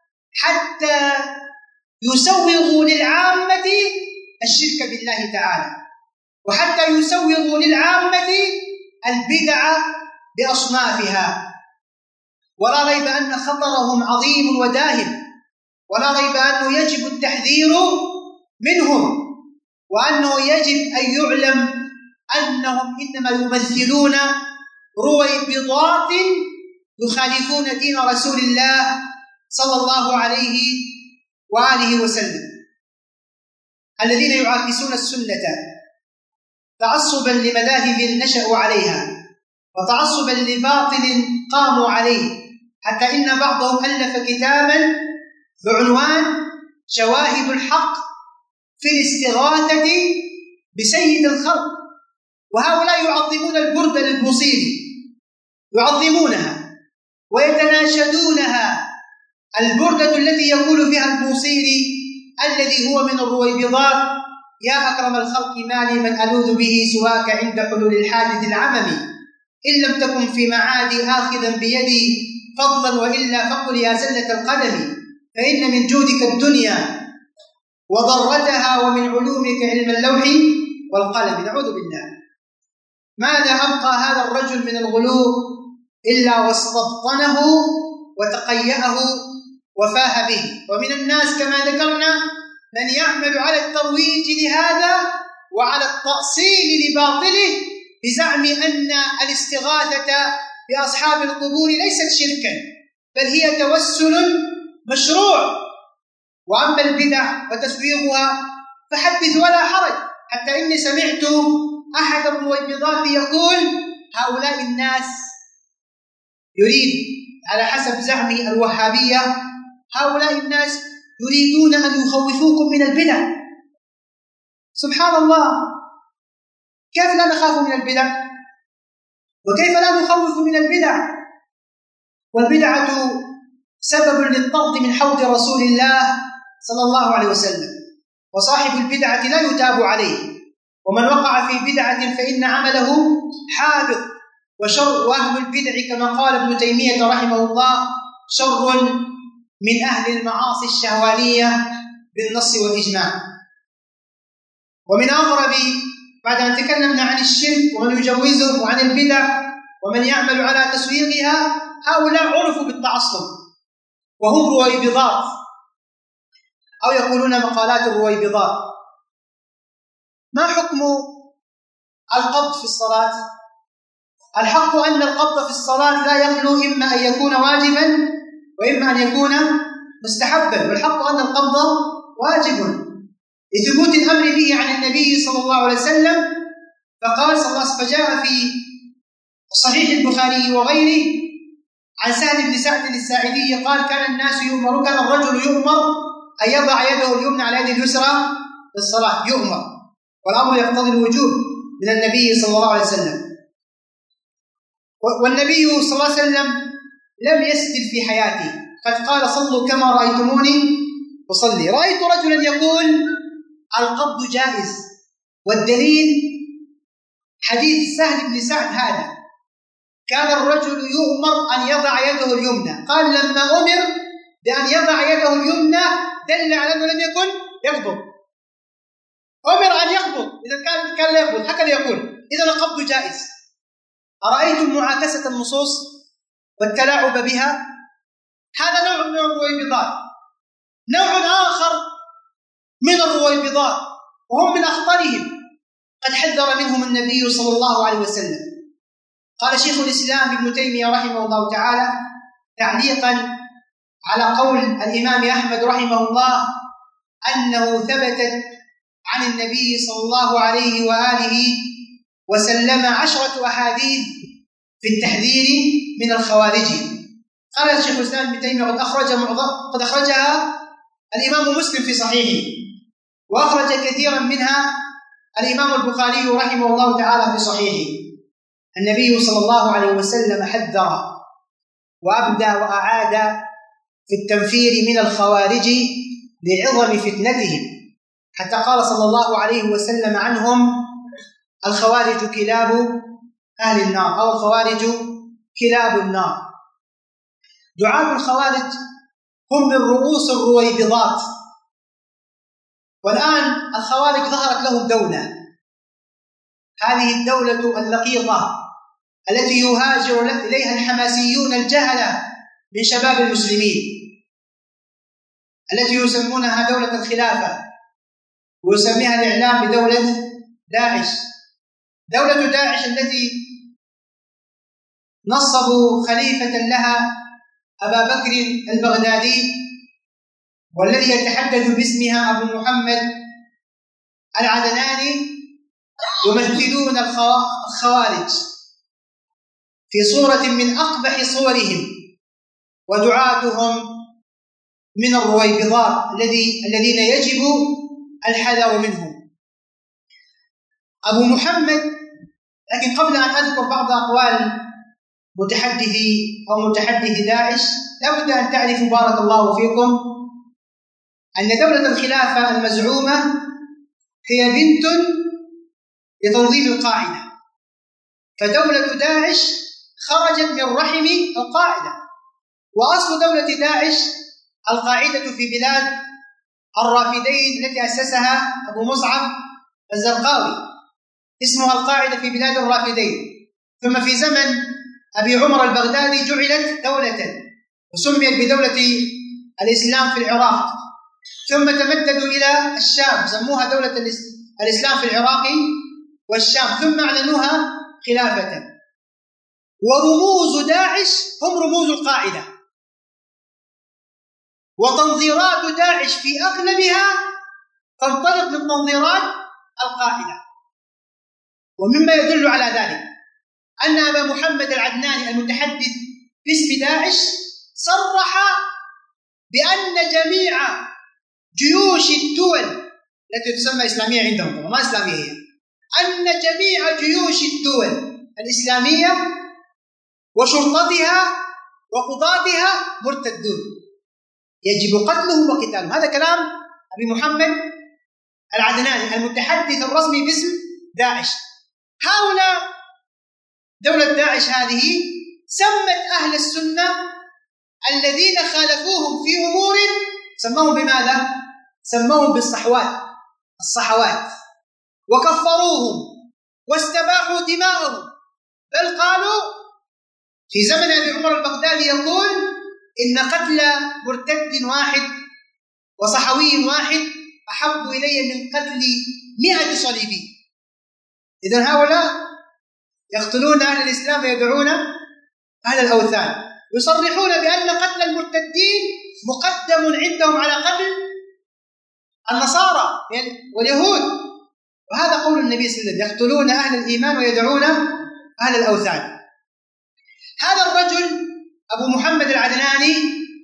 حتى يسوغوا للعامة الشرك بالله تعالى، وحتى يسوغوا للعامة البدع بأصنافها. ولا ريب أن خطرهم عظيم وداهم، ولا ريب أنه يجب التحذير منهم. وأنه يجب أن يعلم أنهم إنما يمثلون رويبضات يخالفون دين رسول الله صلى الله عليه وآله وسلم، الذين يعاكسون السنة تعصبا لمذاهب نشأوا عليها وتعصبا لباطل قاموا عليه، حتى إن بعضهم ألف كتابا بعنوان شواهد الحق في الاستغاثة بسيد الخلق. وهؤلاء يعظمون البردة للبوصيري، يعظمونها ويتناشدونها، البردة التي يقول فيها البوصيري الذي هو من الرويبضات: يا أكرم الخلق ما لي من ألوذ به سواك عند حلول الحادث العممي، إن لم تكن في معادي آخذا بيدي فضلا وإلا فقل يا زلة القدم، فإن من جودك الدنيا وضرتها ومن علومك علم اللوح والقلم. نعوذ بالله. ماذا أبقى هذا الرجل من الغلو إلا واستبطنه وتقيأه وفاه به. ومن الناس كما ذكرنا من يعمل على الترويج لهذا وعلى التأصيل لباطله بزعم أن الاستغاثة بأصحاب القبور ليست شركا بل هي توسل مشروع. وأما البدع وتسويغها فحدث ولا حرج، حتى إني سمعت أحد الرويبضات يقول: هؤلاء الناس يريد على حسب زعم الوهابية، هؤلاء الناس يريدون أن يخوفوكم من البدع. سبحان الله، كيف لا نخاف من البدع؟ وكيف لا نخوف من البدع؟ والبدعة سبب للطرد من حوض رسول الله صلى الله عليه وسلم، وصاحب البدعة لا يتاب عليه، ومن وقع في بدعة فإن عمله حابط وشر. وأهل البدع كما قال ابن تيمية رحمه الله شر من أهل المعاصي الشهوانية بالنص والإجماع. ومن أغرب، بعد أن تكلمنا عن الشرك ومن يجوزه وعن البدع ومن يعمل على تسويقها، هؤلاء عرفوا بالتعصب وهم رويبضات، أو يقولون مقالات الرويبضات. ما حكم القبض في الصلاة؟ الحق أن القبض في الصلاة لا يخلو إما أن يكون واجبا وإما أن يكون مستحبا، والحق أن القبض واجب لثبوت الأمر به عن النبي صلى الله عليه وسلم، فقال صلى الله عليه وسلم: فجاء في صحيح البخاري وغيره عن سهل بن سعد الساعدي قال: كان الناس يؤمر كان الرجل يؤمر أن يضع يده اليمنى على يده اليسرى في الصلاة، يؤمر، والأمر يقتضي الوجوب من النبي صلى الله عليه وسلم. والنبي صلى الله عليه وسلم لم يسجد في حياته، قد قال: صلوا كما رأيتموني أصلي. رأيت رجلا يقول القبض جائز، والدليل حديث سهل بن سعد هذا: كان الرجل يؤمر أن يضع يده اليمنى، قال لما أمر بأن يضع يده اليمنى دل على أنه لم يكن يقبض، أمر أن يقبض، إذا كان كان لا يقبض، هكذا يقول، إذا القبض جائز. أرأيتم معاكسة النصوص والتلاعب بها؟ هذا نوع من الرويبضات. نوع آخر من الرويبضات وهم من أخطرهم قد حذر منهم النبي صلى الله عليه وسلم. قال شيخ الإسلام ابن تيمية رحمه الله تعالى تعليقا على قول الإمام أحمد رحمه الله أنه ثبتت عن النبي صلى الله عليه وآله وسلم عشرة أحاديث في التحذير من الخوارج. قال الشيخ الإسلام ابن تيمية قد أخرج قد أخرجها الإمام مسلم في صحيحه، وأخرج كثيرا منها الإمام البخاري رحمه الله تعالى في صحيحه. النبي صلى الله عليه وسلم حذر وأبدى وأعاد في التنفير من الخوارج لعظم فتنتهم، حتى قال صلى الله عليه وسلم عنهم: الخوارج كلاب أهل النار، أو الخوارج كلاب النار. دعاة الخوارج هم من رؤوس الرويبضات، والآن الخوارج ظهرت لهم دولة، هذه الدولة اللقيطة التي يهاجر إليها الحماسيون الجهلة من شباب المسلمين، التي يسمونها دولة الخلافة. ويسميها الإعلام بدولة داعش. دولة داعش التي نصبوا خليفة لها أبا بكر البغدادي، والذي يتحدث باسمها أبو محمد العدناني، يمثلون الخوارج في صورة من أقبح صورهم، ودعاتهم من الرويبضات الذي الذين يجب الحذر منهم. أبو محمد، لكن قبل أن أذكر بعض أقوال متحدثي أو متحدث داعش، لابد أن تعرفوا بارك الله فيكم أن دولة الخلافة المزعومة هي بنت لتنظيم القاعدة، فدولة داعش خرجت من رحم القاعدة، وأصل دولة داعش القاعدة في بلاد الرافدين التي أسسها أبو مصعب الزرقاوي، اسمها القاعدة في بلاد الرافدين. ثم في زمن أبي عمر البغدادي جعلت دولة وسميت بدولة الإسلام في العراق، ثم تمددوا إلى الشام، سموها دولة الإسلام في العراق والشام، ثم أعلنوها خلافة. ورموز داعش هم رموز القاعدة، وتنظيرات داعش في أغلبها تنطلق من تنظيرات القاعدة. ومما يدل على ذلك أن أبا محمد العدناني المتحدث باسم داعش صرح بأن جميع جيوش الدول التي تسمى إسلامية عندهم، ما إسلامية هي، أن جميع جيوش الدول الإسلامية وشرطتها وقضاتها مرتدون، يجب قتلهم وقتالهم. هذا كلام أبي محمد العدناني المتحدث الرسمي باسم داعش. هؤلاء دولة داعش هذه سمت أهل السنة الذين خالفوهم في أمور سموهم بماذا؟ سموهم بالصحوات، الصحوات، وكفروهم واستباحوا دماءهم، بل قالوا في زمن أبي عمر البغدادي يقول إن قتل مرتد واحد وصحوي واحد أحب إلي من قتل مئة صليبي. إذن هؤلاء يقتلون أهل الإسلام ويدعون أهل الأوثان، يصرحون بأن قتل المرتدين مقدم عندهم على قتل النصارى واليهود، وهذا قول النبي صلى الله عليه وسلم: يقتلون أهل الإيمان ويدعون أهل الأوثان. هذا الرجل أبو محمد العدناني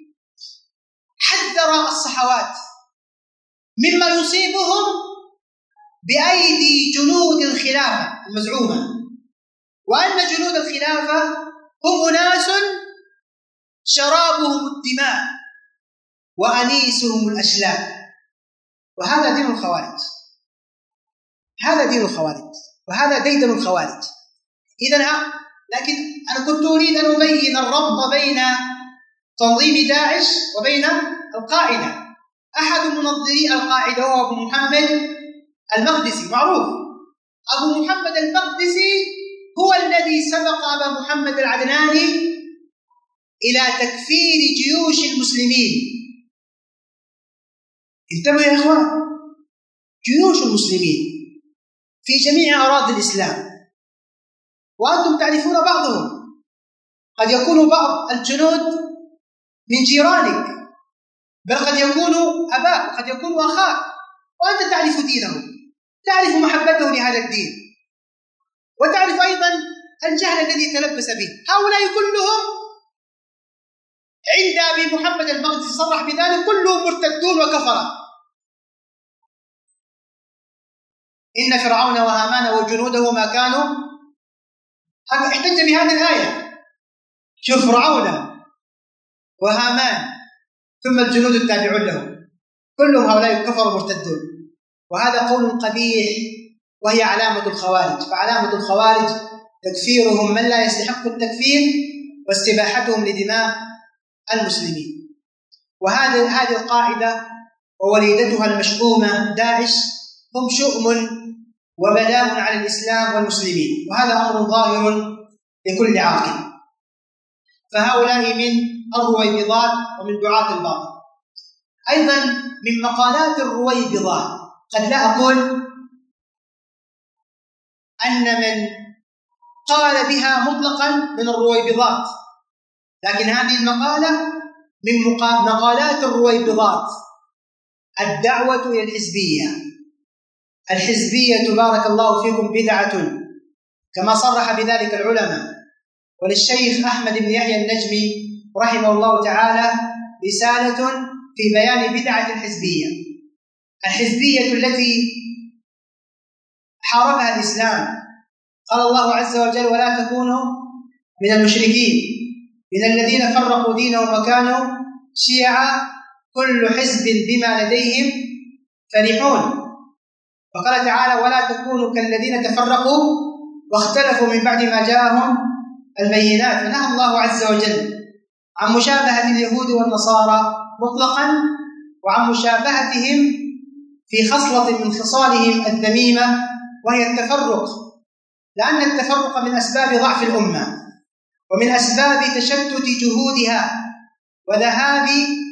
حذر الصحوات مما يصيبهم بأيدي جنود الخلافة المزعومة، وأن جنود الخلافة هم أناس شرابهم الدماء وأنيسهم الأشلاء، وهذا دين الخوارج، هذا دين الخوارج، وهذا ديدن الخوارج. إذن لكن أنا كنت أريد أن أبين الربط بين تنظيم داعش وبين القاعدة. أحد منظري القاعدة هو أبو محمد المقدسي، معروف. أبو محمد المقدسي هو الذي سبق أبا محمد العدناني إلى تكفير جيوش المسلمين. انتبهوا يا إخوان، جيوش المسلمين في جميع أراضي الإسلام، وأنتم تعرفون بعضهم، قد يكون بعض الجنود من جيرانك، بل قد يكون أباك وقد يكون أخاك، وأنت تعرف دينه، تعرف محبته لهذا الدين، وتعرف أيضا الجهل الذي تلبس به. هؤلاء كلهم عند أبي محمد المقدسي صرح بذلك كلهم مرتدون وكفرة. إن فرعون وهامان وجنوده ما كانوا، احتج بهذه الآية. شوف، فرعون وهامان ثم الجنود التابعون لهم كلهم هؤلاء كفروا مرتدون، وهذا قول قبيح وهي علامة الخوارج. فعلامة الخوارج تكفيرهم من لا يستحق التكفير واستباحتهم لدماء المسلمين. وهذه هذه القاعدة ووليدتها المشؤومة داعش هم شؤم وبلاء على الإسلام والمسلمين، وهذا أمر ظاهر لكل عاقل. فهؤلاء من الرويبضات ومن دعاة الباطل. أيضا من مقالات الرويبضات قد لا أقول أن من قال بها مطلقا من الرويبضات، لكن هذه المقالة من مقالات الرويبضات. الدعوة إلى الحزبية. الحزبية بارك الله فيكم بدعة كما صرح بذلك العلماء، وللشيخ أحمد بن يحيى النجمي رحمه الله تعالى رسالة في بيان بدعة الحزبية. الحزبية التي حاربها الإسلام. قال الله عز وجل: ولا تكونوا من المشركين من الذين فرقوا دينهم وكانوا شيعا كل حزب بما لديهم فرحون. وقال تعالى: ولا تكونوا كالذين تفرقوا واختلفوا من بعد ما جاءهم البينات. فنهى الله عز وجل عن مشابهة اليهود والنصارى مطلقا، وعن مشابهتهم في خصلة من خصالهم الذميمة وهي التفرق، لأن التفرق من أسباب ضعف الأمة ومن أسباب تشتت جهودها وذهاب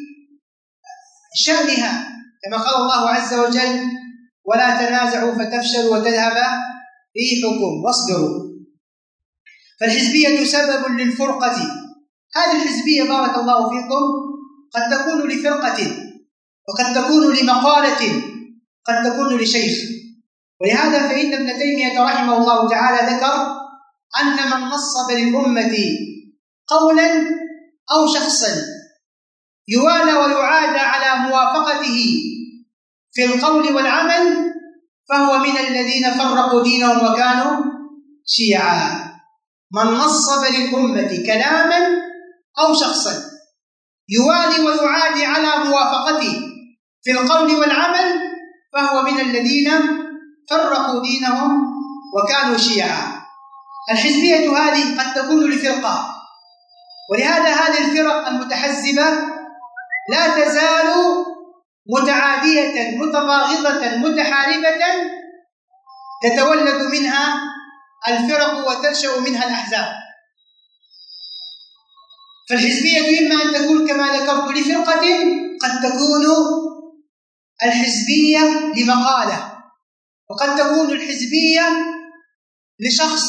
شأنها، كما قال الله عز وجل: ولا تنازعوا فتفشلوا وتذهب ريحكم واصبروا. فالحزبية سبب للفرقة. هذه الحزبية بارك الله فيكم قد تكون لفرقة، وقد تكون لمقالة، قد تكون لشيخ. ولهذا فإن ابن تيمية رحمه الله تعالى ذكر أن من نصب للأمة قولا أو شخصا يوالى ويعادى على موافقته في القول والعمل فهو من الذين فرقوا دينهم وكانوا شيعا. من نصب للأمة كلاما أو شخصا يوالي ويعادي على موافقته في القول والعمل فهو من الذين فرقوا دينهم وكانوا شيعا. الحزبية هذه قد تكون لفرقة، ولهذا هذه الفرق المتحزبة لا تزال متعادية متباغضة متحاربة، تتولد منها الفرق وتنشأ منها الأحزاب. فالحزبية إما أن تكون كما ذكرت لفرقة، قد تكون الحزبية لمقالة، وقد تكون الحزبية لشخص.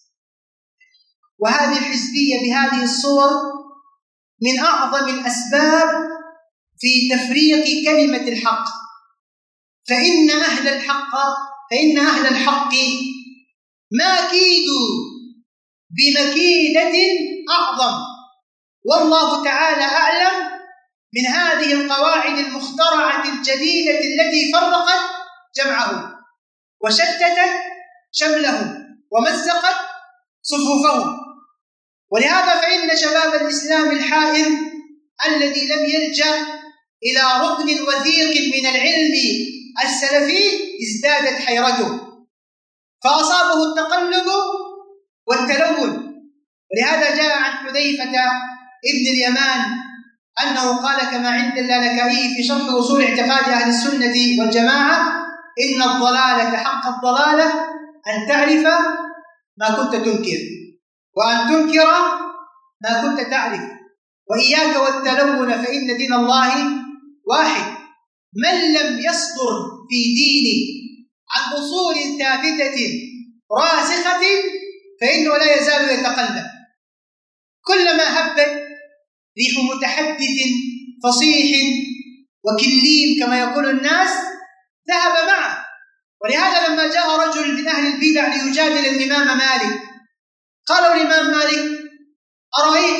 وهذه الحزبية بهذه الصور من أعظم الأسباب في تفريق كلمة الحق. فإن أهل الحق فإن أهل الحق ما كيدوا بمكيدة أعظم، والله تعالى أعلم، من هذه القواعد المخترعة الجديدة التي فرقت جمعهم وشتتت شملهم ومزقت صفوفهم. ولهذا فإن شباب الإسلام الحائر الذي لم يلجأ إلى ركن وثيق من العلم السلفي ازدادت حيرته، فأصابه التقلب والتلون. ولهذا جاء عن حذيفة ابن اليمان أنه قال كما عند اللالكائي في شرح أصول اعتقاد أهل السنة والجماعة: إن الضلالة حق الضلالة أن تعرف ما كنت تنكر، وأن تنكر ما كنت تعرف، وإياك والتلون فإن دين الله واحد. من لم يصدر في دينه عن أصول ثابتة راسخة فإنه لا يزال يتقلب. كلما هبت ريح متحدث فصيح وكليم كما يقول الناس ذهب معه. ولهذا لما جاء رجل من أهل البدع ليجادل الإمام مالك، قالوا الإمام مالك: أرأيت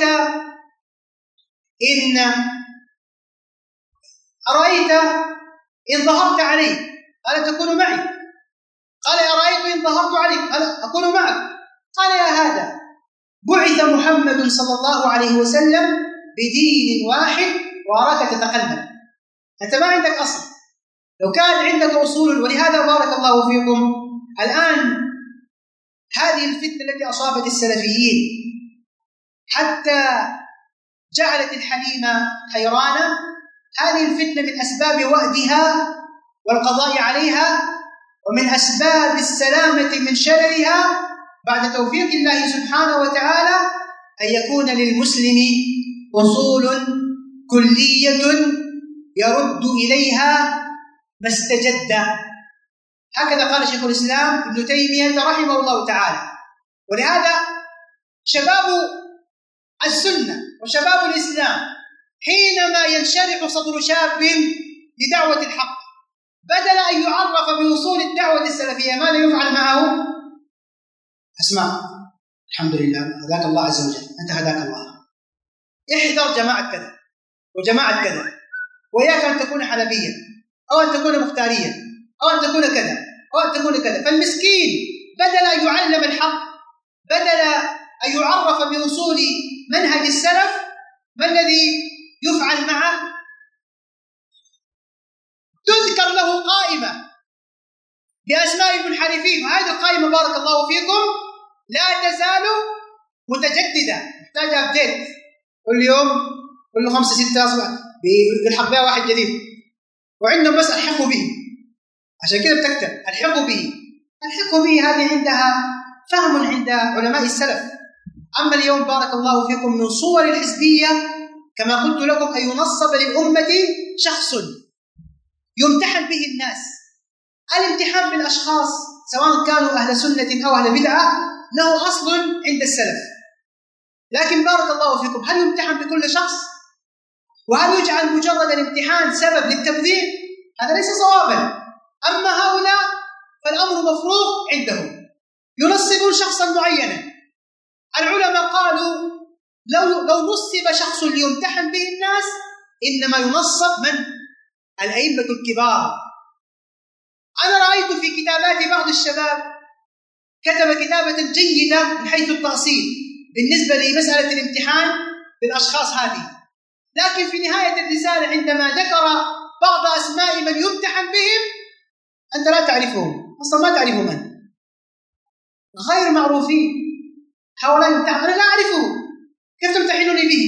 إن أرأيت إن ظهرت علي ألا تكون معي؟ قال: أرأيت إن ظهرت عليك ألا أكون معك؟ قال: يا هذا، بعث محمد صلى الله عليه وسلم بدين واحد وأراك تتقلب، أنت ما عندك أصل. لو كان عندك أصول. ولهذا بارك الله فيكم الآن هذه الفتنة التي أصابت السلفيين حتى جعلت الحليم حيرانا، هذه الفتنة من أسباب وأدها والقضاء عليها، ومن أسباب السلامة من شررها بعد توفيق الله سبحانه وتعالى أن يكون للمسلم أصول كلية يرد إليها ما استجد هكذا قال شيخ الإسلام ابن تيمية رحمه الله تعالى. ولهذا شباب السنة وشباب الإسلام حينما ينشرح صدر شاب لدعوة الحق بدل أن يعرف بوصول الدعوة السلفية ماذا يفعل معه؟ أسماء، الحمد لله هداك الله عز وجل، أنت هداك الله، احذر جماعة كذا وجماعة كذا، وإياك أن تكون حلبيا أو أن تكون مختاريا أو أن تكون كذا أو أن تكون كذا. فالمسكين بدل أن يعلم الحق، بدل أن يعرف بوصول منهج السلف، ما الذي يفعل معه؟ تذكر له قائمة بأسماء المنحرفين، وهذه القائمة بارك الله فيكم لا تزال متجددة، تحتاج أبديت كل يوم، كل خمسة ستة أصبح يلحق بها واحد جديد، وعندهم بس الحقوا به، عشان كده بتكتب الحقوا به. الحقوا به هذه عندها فهم عند علماء السلف. أما اليوم بارك الله فيكم من صور الحزبية كما قلت لكم أن ينصب للأمة شخص يمتحن به الناس. الامتحان بالأشخاص سواء كانوا أهل سنة أو أهل بدعة له أصل عند السلف، لكن بارك الله فيكم هل يمتحن بكل شخص؟ وهل يجعل مجرد الامتحان سبب للتبذير؟ هذا ليس صوابا. أما هؤلاء فالأمر مفروغ عندهم، ينصبون شخصا معينا. العلماء قالوا لو لو نصب شخص ليمتحن به الناس إنما ينصب من؟ الأئمة الكبار. أنا رأيت في كتابات بعض الشباب كتب كتابة جيدة من حيث التأصيل بالنسبة لمسألة الامتحان بالأشخاص هذه، لكن في نهاية الرسالة عندما ذكر بعض أسماء من يمتحن بهم أنت لا تعرفهم أصلا، ما تعرف من، غير معروفين. هؤلاء يمتحن أنا لا أعرفه، كيف تمتحنوني به؟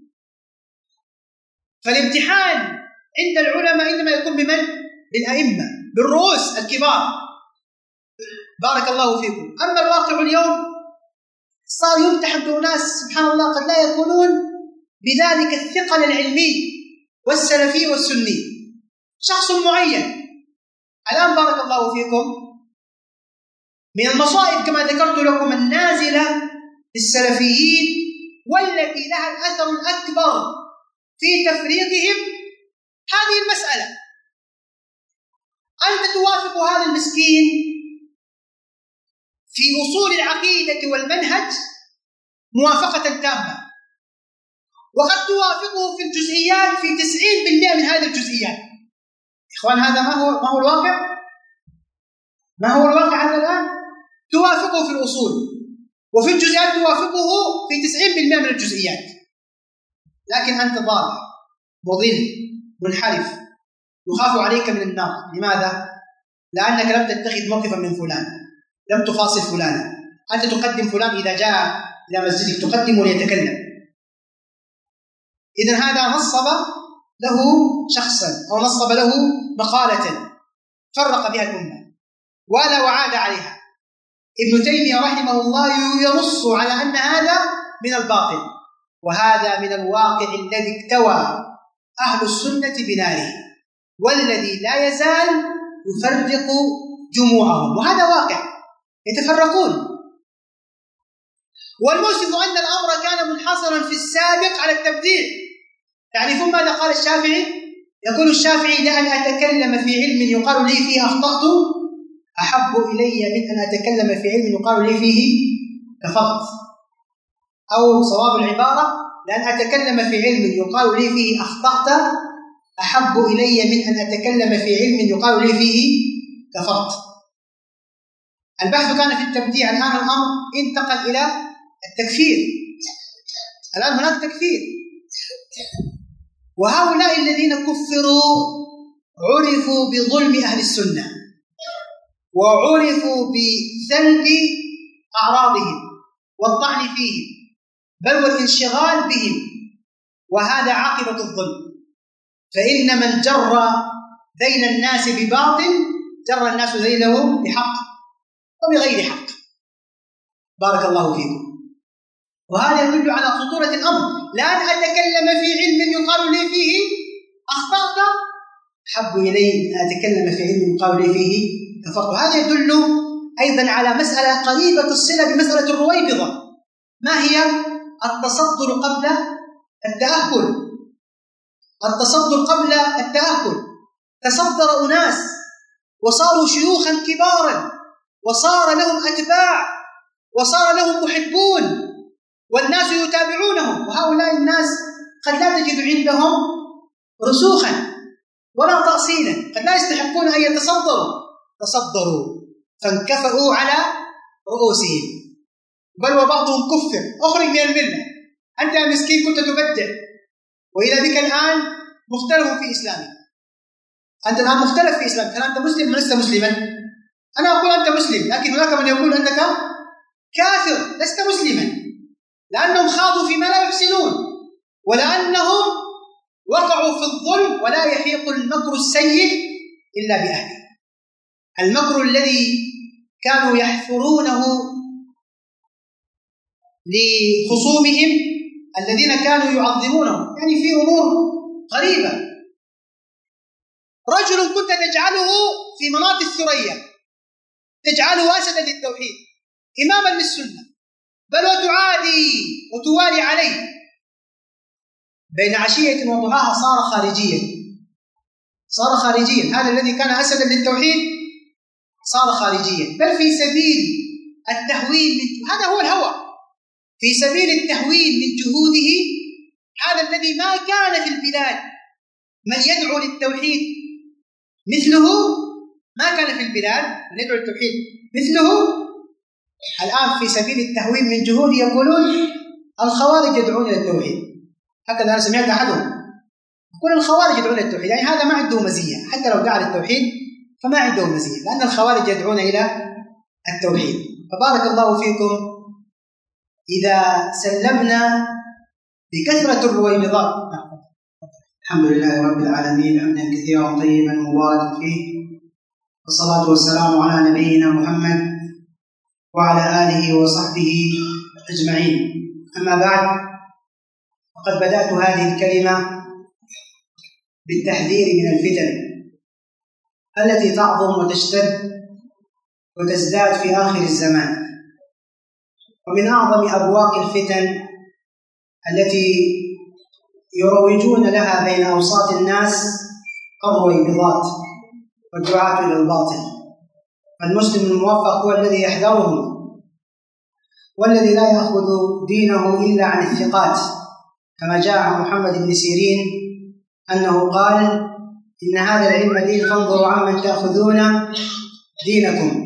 فالامتحان عند العلماء إنما يكون بمن؟ بالأئمة، بالرؤوس الكبار بارك الله فيكم. أما الواقع اليوم صار يمتحن بأناس سبحان الله قد لا يكونون بذلك الثقل العلمي والسلفي والسني، شخص معين. الآن بارك الله فيكم من المصائب كما ذكرت لكم النازلة للسلفيين والتي لها الأثر الأكبر في تفريقهم هذه المسألة. أنت توافق هذا المسكين في أصول العقيدة والمنهج موافقة تامة، وقد توافقه في الجزئيات في تسعين بالمئة من هذه الجزئيات. إخوان هذا ما هو ما هو الواقع؟ ما هو الواقع هذا الآن؟ توافقه في الأصول وفي الجزئيات توافقه في تسعين بالمئة من الجزئيات، لكن أنت ضال مضل منحرف يخاف عليك من النار. لماذا؟ لأنك لم تتخذ موقفا من فلان، لم تفاصل فلانا. أنت تقدم فلان إذا جاء إلى مسجدك تقدمه ليتكلم، إذن هذا نصب له شخصا أو نصب له مقالة فرق بها الأمة ولا وعاد عليها. ابن تيمية رحمه الله ينص على أن هذا من الباطل، وهذا من الواقع الذي اكتوى أهل السنة بناره، والذي لا يزال يفرق جموعهم، وهذا واقع يتفرقون. والمؤسف أن الأمر كان منحصرا في السابق على التبديع. تعرفون ماذا قال الشافعي؟ يقول الشافعي لأن أتكلم في علم يقال لي فيه أخطأت أحب إلي من أن أتكلم في علم يقال لي فيه كفرت، أو صواب العبارة لأن أتكلم في علم يقال لي فيه أخطأت أحب إلي من أن أتكلم في علم يقال لي فيه كفرت. البحث كان في التبديع، الآن الأمر انتقل إلى التكفير، الآن هناك تكفير. وهؤلاء الذين كفروا عرفوا بظلم أهل السنة، وعرفوا بسلب أعراضهم والطعن فيهم بل والانشغال بهم، وهذا عاقبة الظلم. فإن من جر ذيل الناس بباطل جر الناس ذيله بحق وبغير حق بارك الله فيكم. وهذا يدل على خطورة الأمر. لا أن أتكلم في علم يقال لي فيه أخطأت أحب إلي أن أتكلم في علم يقال لي فيه كفرت. هذا يدل أيضا على مسألة قريبة الصلة بمسألة الرويبضة. ما هي؟ التصدر قبل التأهل. التصدر قبل التأهل. تصدر أناس وصاروا شيوخا كبارا وصار لهم أتباع وصار لهم محبون والناس يتابعونهم، وهؤلاء الناس قد لا تجد عندهم رسوخا ولا تأصيلا، قد لا يستحقون أن يتصدروا. تصدروا فانكفأوا على رؤوسهم، بل وبعضهم كفر، أخرج من الملة، أنت يا مسكين كنت تبدع وإذا بك الآن مختلف في إسلامك. أنت الآن مختلف في إسلامك، هل أنت مسلم أم لست مسلما؟ أنا أقول أنت مسلم، لكن هناك من يقول أنك كافر لست مسلما، لأنهم خاضوا فيما لا يحسنون، ولأنهم وقعوا في الظلم. ولا يحيق المكر السيء إلا بأهله. المكر الذي كانوا يحفرونه لخصومهم الذين كانوا يعظمونهم، يعني في أمور غريبة. رجل كنت تجعله في مناط الثريا، تجعله أسدا للتوحيد، إماما للسنة، بل وتعادي وتوالي عليه، بين عشية وضحاها صار خارجيا. صار خارجيا. هذا الذي كان أسدا للتوحيد صار خارجيا، بل في سبيل التهويل. هذا هو الهوى. في سبيل التهويل من جهوده، هذا الذي ما كان في البلاد من يدعو للتوحيد مثله، ما كان في البلاد من يدعو للتوحيد مثله، الآن في سبيل التهويل من جهوده يقولون الخوارج يدعون إلى التوحيد. هكذا أنا سمعت أحدهم يقول الخوارج يدعون إلى التوحيد، يعني هذا ما عنده مزية، حتى لو دعا للتوحيد فما عنده مزية، لأن الخوارج يدعون إلى التوحيد. فبارك الله فيكم إذا سلمنا بكثرة الرويبضات. الحمد لله رب العالمين حمدا كثيرا طيبا مباركا فيه، والصلاة والسلام على نبينا محمد وعلى آله وصحبه أجمعين. أما بعد، فقد بدأت هذه الكلمة بالتحذير من الفتن التي تعظم وتشتد وتزداد في آخر الزمان. ومن أعظم أبواق الفتن التي يروجون لها بين أوساط الناس الرويبضات والدعاة إلى الباطل. المسلم الموفق هو الذي يحذرهم، والذي لا يأخذ دينه إلا عن الثقات، كما جاء عن محمد بن سيرين أنه قال: إن هذا العلم دين فانظروا عمن تأخذون دينكم.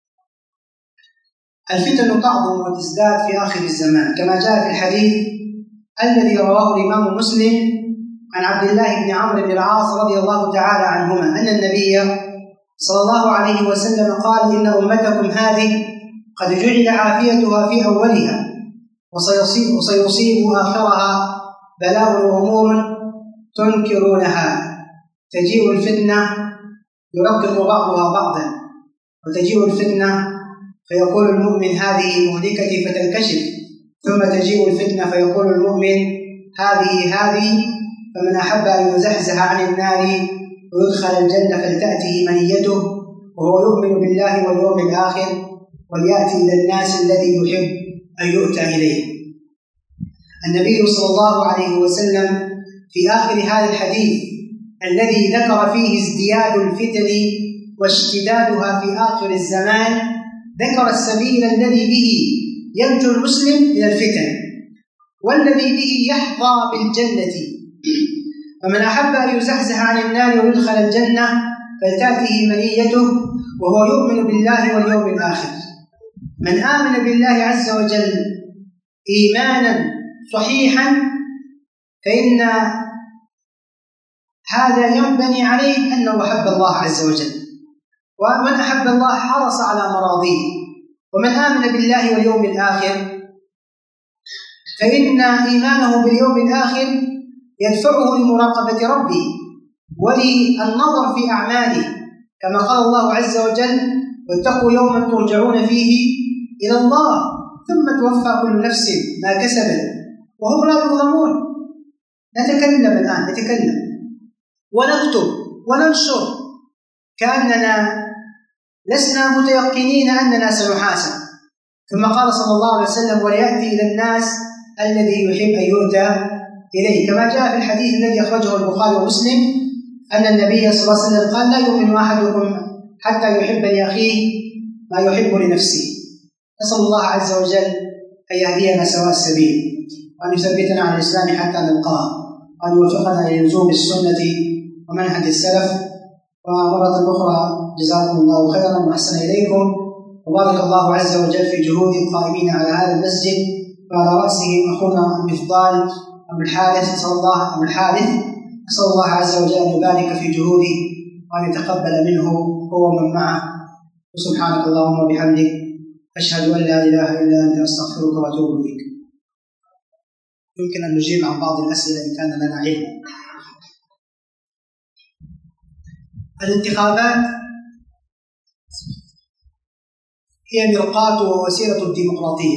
الفتن تعظم وتزداد في آخر الزمان، كما جاء في الحديث الذي رواه الإمام مسلم عن عبد الله بن عمرو بن العاص رضي الله تعالى عنهما أن النبي صلى الله عليه وسلم قال: إن أمتكم هذه قد جعل عافيتها في أولها وسيصيب, وسيصيب آخرها بلاء وأمور تنكرونها. تجيء الفتنة يرقق بعضها بعضا، وتجيء الفتنة فيقول المؤمن هذه مهلكتي فتنكشف، ثم تجيء الفتنة فيقول المؤمن هذه هذه، فمن أحب أن يزحزح عن النار ويدخل الجنة فلتأته منيته وهو يؤمن بالله واليوم الآخر وليأتي إلى الناس الذي يحب أن يؤتى إليه. النبي صلى الله عليه وسلم في آخر هذا الحديث الذي ذكر فيه ازدياد الفتن واشتدادها في آخر الزمان، ذكر السبيل الذي به ينجو المسلم من الفتن والذي به يحظى بالجنة. فمن أحب أن يزحزح عن النار ويدخل الجنة فلتأته منيته وهو يؤمن بالله واليوم الآخر. من آمن بالله عز وجل إيمانا صحيحا فإن هذا ينبني عليه أنه أحب الله عز وجل، ومن أحب الله حرص على مراضيه. ومن آمن بالله واليوم الآخر فإن إيمانه باليوم الآخر يدفعه لمراقبة ربه وللنظر في أعماله، كما قال الله عز وجل: واتقوا يوما ترجعون فيه إلى الله ثم توفى كل نفس ما كسبت وهم لا يظلمون. نتكلم الآن، نتكلم ونكتب وننشر كأننا لسنا متيقنين أننا سنحاسب. ثم قال صلى الله عليه وسلم: وليأتي إلى الناس الذي يحب أن يؤتى إليه، كما جاء في الحديث الذي أخرجه البخاري ومسلم أن النبي صلى الله عليه وسلم قال: لا يؤمن أحدكم حتى يحب لأخيه ما يحب لنفسه. نسأل الله عز وجل أن يهدينا سواء السبيل، وأن يثبتنا على الإسلام حتى نلقاه، وأن يوفقنا للزوم بالسنة ومنهج السلف. ومرة أخرى جزاكم الله خيرا وأحسن إليكم، وبارك الله عز وجل في جهود القائمين على هذا المسجد، وعلى رأسهم أخونا المفضال أبو الحارث، نسأل الله أبو الحارث نسأل الله عز وجل أن يبارك في جهوده وأن يتقبل منه هو ومن معه. وسبحانك اللهم وبحمدك، أشهد أن لا إله إلا أنت، أستغفرك وأتوب إليك. يمكن أن نجيب عن بعض الأسئلة إن كان لنا علم. الانتخابات هي مرقاة ووسيلة الديمقراطية.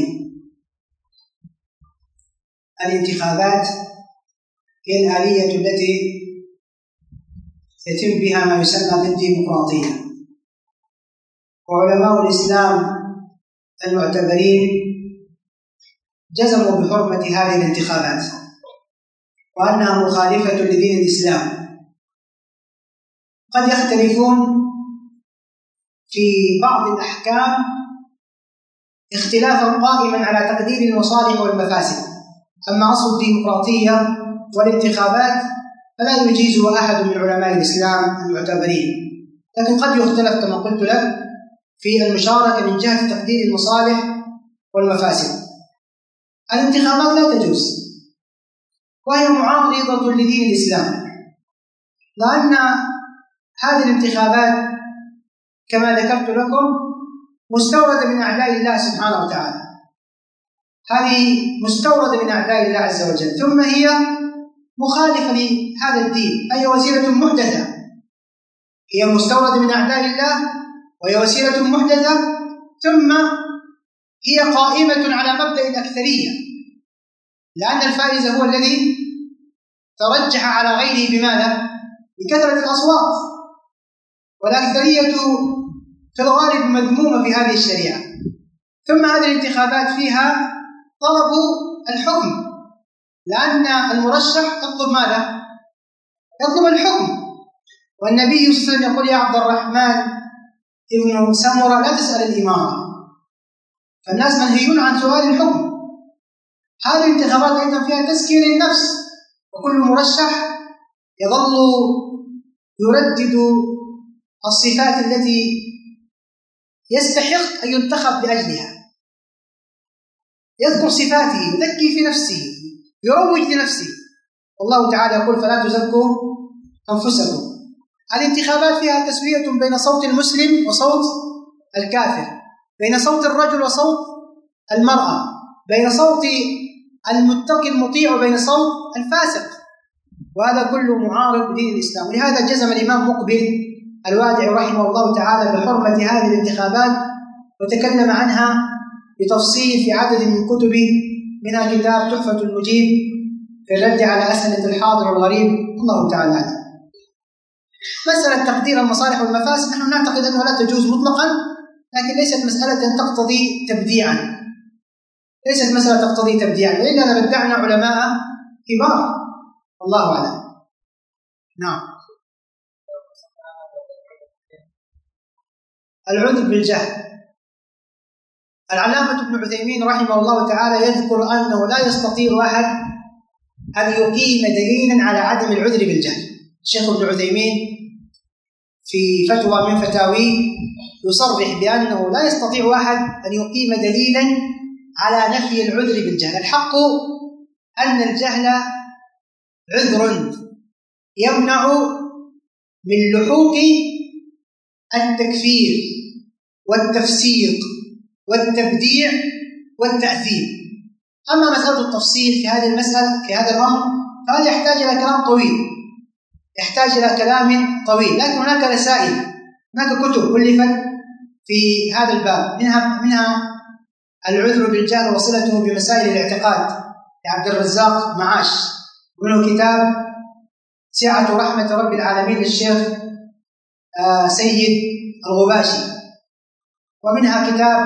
الانتخابات هي الآلية التي يتم بها ما يسمى بالديمقراطية. وعلماء الإسلام المعتبرين جزموا بحرمة هذه الانتخابات وأنها مخالفة لدين الإسلام. قد يختلفون في بعض الأحكام اختلافا قائما على تقدير المصالح والمفاسد، أما أصل الديمقراطية والانتخابات فلا يجيزه أحد من علماء الإسلام المعتبرين، لكن قد يختلف كما قلت لك في المشاركة من جهة تقدير المصالح والمفاسد. الانتخابات لا تجوز، وهي معارضة لدين الإسلام، لأن هذه الانتخابات كما ذكرت لكم مستوردة من أعداء الله سبحانه وتعالى. هذه مستوردة من أعداء الله عز وجل، ثم هي مخالفة لهذا الدين، هي وسيلة محدثة، هي مستوردة من أعداء الله وهي وسيلة محدثة، ثم هي قائمة على مبدأ الأكثرية، لأن الفائز هو الذي ترجح على غيره بماذا؟ بكثرة الأصوات، والأكثرية في الغالب مذمومة في هذه الشريعة. ثم هذه الانتخابات فيها طلب الحكم، لأن المرشح يطلب ماذا؟ يطلب الحكم، والنبي صلى الله عليه وسلم يقول: يا عبد الرحمن ابن سمرة لا تسأل الإمارة. فالناس منهيون عن سؤال الحكم. هذه الانتخابات أيضا فيها تزكية للنفس، وكل مرشح يظل يردد الصفات التي يستحق أن ينتخب لأجلها، يذكر صفاته، يزكي في نفسه، يروج لنفسه. والله تعالى يقول: فلا تزكوا أنفسكم. الانتخابات فيها تسوية بين صوت المسلم وصوت الكافر، بين صوت الرجل وصوت المرأة، بين صوت المتقي المطيع وبين صوت الفاسق، وهذا كله معارض بدين الإسلام. ولهذا جزم الإمام مقبل الوادعي رحمه الله تعالى بحرمة هذه الانتخابات، وتكلم عنها بتفصيل في عدد من كتبه، منها كتاب تحفة المجيب في الرد على أسئلة الحاضر والغريب. الله تعالى أعلم. مسألة تقدير المصالح والمفاسد نحن نعتقد أنها لا تجوز مطلقا، لكن ليست مسألة تقتضي تبديعا، ليست مسألة تقتضي تبديعا، وإلا لبدعنا علماء كبار. الله أعلم. نعم. العذر بالجهل. العلامة ابن عثيمين رحمه الله تعالى يذكر أنه لا يستطيع أحد أن يقيم دليلا على عدم العذر بالجهل. الشيخ ابن عثيمين في فتوى من فتاويه يصرح بأنه لا يستطيع أحد أن يقيم دليلا على نفي العذر بالجهل. الحق أن الجهل عذر يمنع من لحوق التكفير والتفسيق والتبديع والتأثير. أما مسألة التفصيل في هذه المسألة في هذا الأمر فهذا يحتاج إلى كلام طويل، يحتاج إلى كلام طويل، لكن هناك رسائل، هناك كتب ألفت في هذا الباب، منها منها العذر بالجهل وصلته بمسائل الاعتقاد لعبد الرزاق معاش، ومنه كتاب سعة رحمة رب العالمين للشيخ آه سيد الغباشي، ومنها كتاب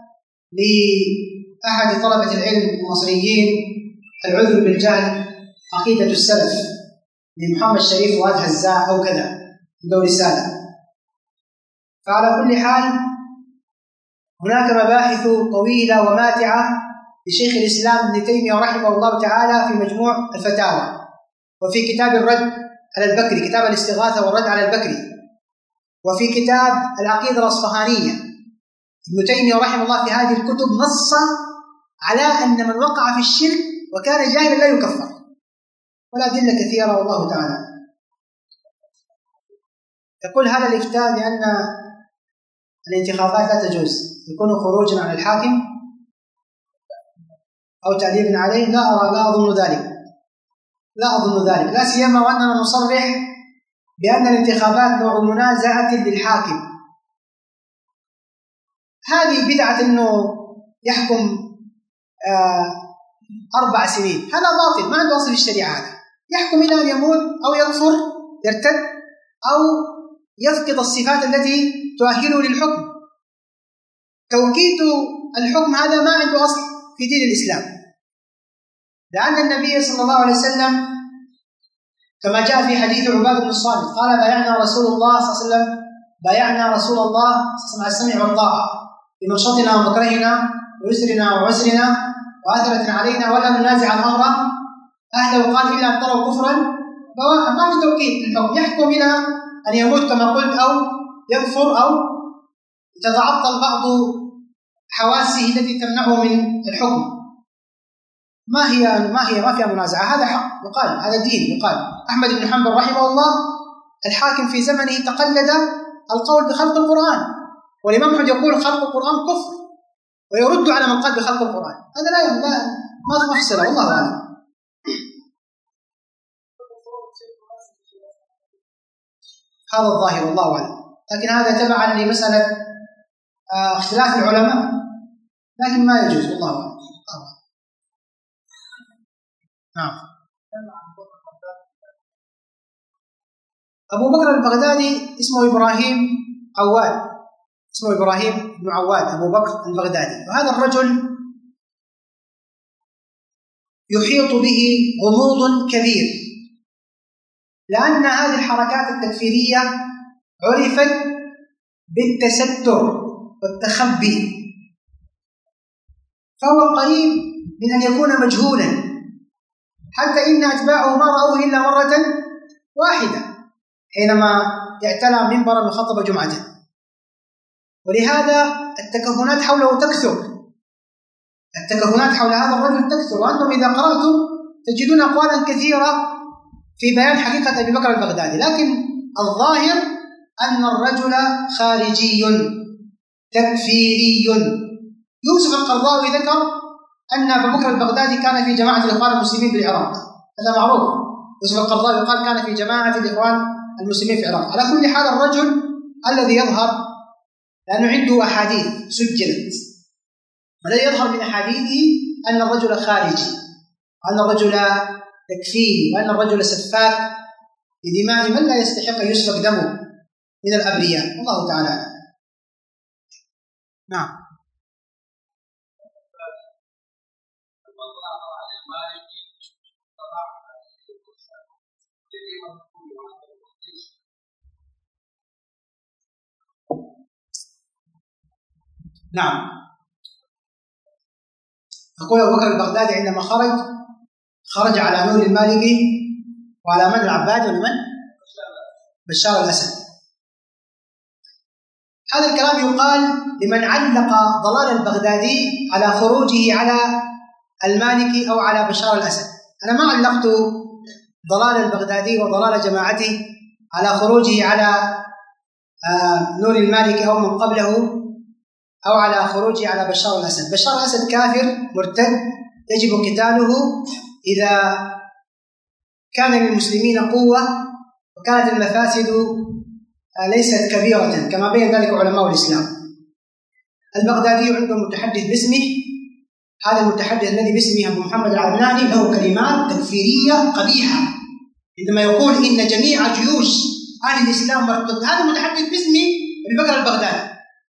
لأحد طلبة العلم المصريين العذر بالجهل عقيدة السلف لمحمد شريف واد هزاع أو كذا عنده رسالة. فعلى كل حال هناك مباحث طويلة وماتعة لشيخ الإسلام ابن تيمية رحمه الله تعالى في مجموع الفتاوى، وفي كتاب الرد على البكري، كتاب الاستغاثة والرد على البكري، وفي كتاب العقيدة الأصفهانية. ابن تيمية رحمه الله في هذه الكتب نص على أن من وقع في الشرك وكان جاهلا لا يكفر، والأدلة كثيرة والله تعالى. يقول هذا الإفتاء بأن الانتخابات لا تجوز يكون خروجا عن الحاكم أو تعليم عليه، لا أرى لا أظن ذلك لا أظن ذلك لا سيما وأننا نصرح بأن الانتخابات نوع منازعة للحاكم. هذه بدعة أنه يحكم آه أربع سنين، هذا باطل ما عنده أصل في الشريعة. هذا يحكم إلى أن يموت أو يكفر يرتد أو يفقد الصفات التي تؤهله للحكم. توكيد الحكم هذا ما عنده أصل في دين الإسلام، لأن النبي صلى الله عليه وسلم كما جاء في حديث عبادة بن الصامت قال بايعنا رسول الله صلى الله عليه وسلم بايعنا رسول الله على السمع والطاعة بمنشطنا ومكرهنا ويسرنا وعسرنا وآثرة علينا ولا ننازع الأمر أهله، وقال إلا أن تروا كفرا بواحا. ما في توكيد الحكم، يحكم إلى أن يموت كما قلت أو يكفر أو تتعطل بعض حواسه التي تمنعه من الحكم. ما هي ما هي ما فيها منازعة، هذا حق يقال، هذا دين يقال. أحمد بن حنبل رحمه الله الحاكم في زمنه تقلد القول بخلق القرآن، والإمام أحمد يقول خلق القرآن كفر ويرد على من قال بخلق القرآن. هذا لا لا ما محصل والله أعلم. هذا الظاهر والله أعلم، لكن هذا تبعا لمسألة آه اختلاف العلماء، لكن ما يجوز والله أعلم. نعم. أبو بكر البغدادي اسمه إبراهيم عواد، اسمه إبراهيم بن عواد أبو بكر البغدادي، وهذا الرجل يحيط به غموض كبير، لأن هذه الحركات التكفيرية عرفت بالتستر والتخبي، فهو قريب من أن يكون مجهولا، حتى إن أتباعه ما رأوه إلا مرة واحدة حينما اعتلى منبرا وخطب جمعة. ولهذا التكهنات حوله تكثر، التكهنات حول هذا الرجل تكثر، وأنتم إذا قرأتم تجدون أقوالا كثيرة في بيان حقيقة أبي بكر البغدادي، لكن الظاهر أن الرجل خارجي تكفيري. يوسف القرضاوي ذكر أن أبا بكر البغدادي كان في جماعة الإخوان المسلمين بالعراق، هذا معروف. يوسف القرضاوي قال كان في جماعة الإخوان المسلمين في العراق. على كل حال الرجل الذي يظهر لأنه عنده أحاديث سجلت، والذي يظهر من أحاديثه أن الرجل خارجي، وأن الرجل تكفيري، وأن الرجل سفاك لدماء من لا يستحق أن يسفك دمه من الأبرياء، الله تعالى. نعم. نعم. أقول أبو بكر البغدادي عندما خرج خرج على نور المالكي وعلى من العباد ومن بشار الأسد. هذا الكلام يقال لمن علق ضلال البغدادي على خروجه على المالكي أو على بشار الأسد. أنا ما علقت ضلال البغدادي وضلال جماعته على خروجه على نور المالكي أو من قبله أو على خروجه على بشار الأسد. بشار الأسد كافر مرتد يجب قتاله إذا كان للمسلمين قوة وكانت المفاسد ليست كبيرة كما بين ذلك علماء الإسلام. البغدادي عنده متحدث باسمه، هذا المتحدث الذي باسمه أبو محمد العدناني له كلمات تكفيرية قبيحة عندما يقول إن جميع جيوش أهل الإسلام مرتد. هذا المتحدث باسمه أبي بكر البغدادي،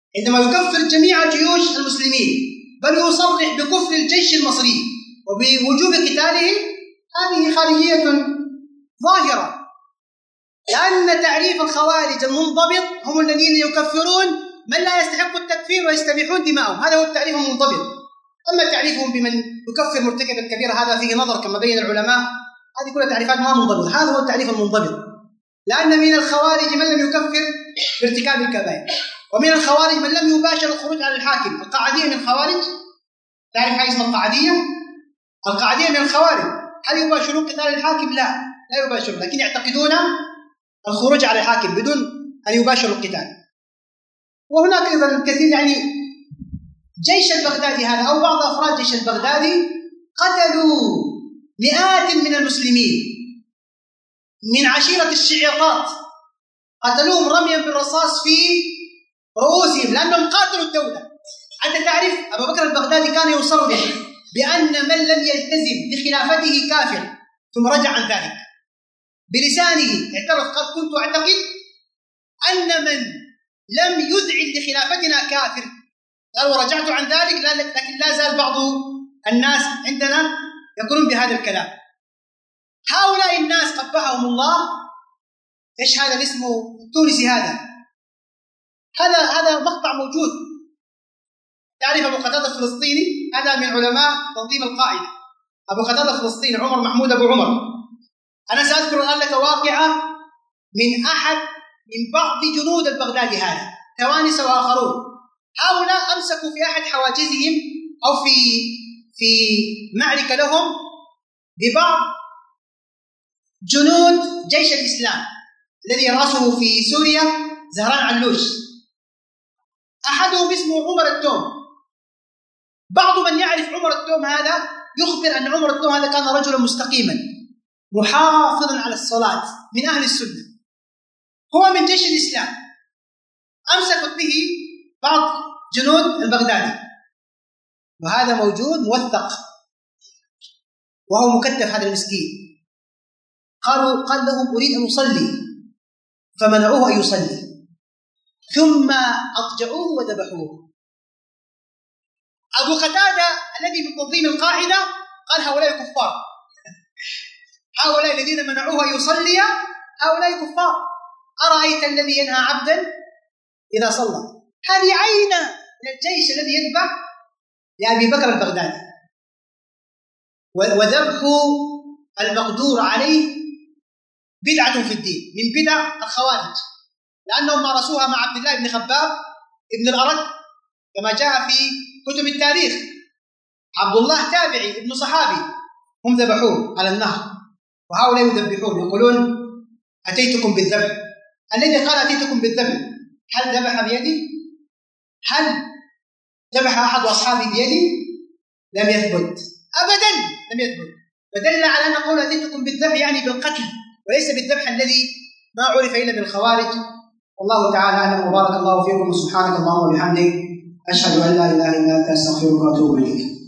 عندما يكفر جميع جيوش المسلمين، بل يصرح بكفر الجيش المصري وبوجوب قتاله، هذه خارجية ظاهرة. لأن تعريف الخوارج المنضبط هم الذين يكفرون من لا يستحق التكفير ويستبيحون دماءهم، هذا هو التعريف المنضبط. أما تعريفهم بمن يكفر مرتكب الكبيرة هذا فيه نظر كما بين العلماء، هذه كلها تعريفات ما منضبطة. هذا هو التعريف المنضبط، لأن من الخوارج من لم يكفر بارتكاب الكبائر، ومن الخوارج من لم يباشر الخروج على الحاكم. القاعدية من الخوارج، تعرف حاجة اسمها القاعدية؟ القاعدية من الخوارج هل يباشرون قتال الحاكم؟ لا، لا يباشرون، لكن يعتقدون الخروج على الحاكم بدون أن يباشروا القتال. وهناك أيضا كثير، يعني جيش البغدادي هذا أو بعض أفراد جيش البغدادي قتلوا مئات من المسلمين من عشيرة الشعيطات، قتلوهم رميا بالرصاص في رؤوسهم لأنهم قاتلوا الدولة. أنت تعرف أبو بكر البغدادي كان يصرح بأن من لم يلتزم بخلافته كافر، ثم رجع عن ذلك بلسانه، اعترف قال كنت أعتقد أن من لم يذعن لخلافتنا كافر، قال ورجعت عن ذلك، لكن لا زال بعض الناس عندنا يقولون بهذا الكلام. هؤلاء الناس قبحهم الله. ايش هذا اللي اسمه التونسي هذا؟ هذا هذا مقطع موجود. تعرف أبو قتادة الفلسطيني؟ هذا من علماء تنظيم القاعدة. أبو قتادة الفلسطيني عمر محمود أبو عمر. أنا سأذكر الآن لك واقعة من أحد من بعض جنود البغدادي هذا، توانسة وآخرون. هؤلاء أمسكوا في أحد حواجزهم أو في في معركة لهم ببعض جنود جيش الإسلام الذي رأسه في سوريا زهران علوش. أحدهم اسمه عمر التوم. بعض من يعرف عمر التوم هذا يخبر أن عمر التوم هذا كان رجلا مستقيما محافظا على الصلاة من أهل السنة، هو من جيش الإسلام. أمسكت به بعض جنود البغدادي، وهذا موجود موثق وهو مكتف هذا المسكين. قالوا قال لهم أريد أن أصلي، فمنعوه أن يصلي، ثم أضجعوه وذبحوه. أبو قتادة الذي من تنظيم القاعدة قال هؤلاء كفار، هؤلاء الذين منعوه أن يصلي هؤلاء كفار. أرأيت الذي ينهى عبدا إذا صلى؟ هذه عينة من الجيش الذي يذبح لأبي بكر البغدادي. وذبح المقدور عليه بدعة في الدين من بدع الخوارج، لأنهم مارسوها مع عبد الله بن خباب ابن الأرد كما جاء في كتب التاريخ. عبد الله تابعي ابن صحابي، هم ذبحوه على النهر، وهؤلاء يذبحون يقولون أتيتكم بالذبح. الذي قال أتيتكم بالذبح هل ذبح بيدي؟ هل ذبح أحد أصحابي بيدي؟ لم يثبت أبدا، لم يثبت. فدل على أن قول أتيتكم بالذبح يعني بالقتل، وليس بالذبح الذي ما عرف إلا بالخوارج. والله تعالى أعلم، وبارك الله فيكم، وسبحانك اللهم وبحمدك، أشهد أن لا إله إلا أنت، أستغفرك وأتوب إليك.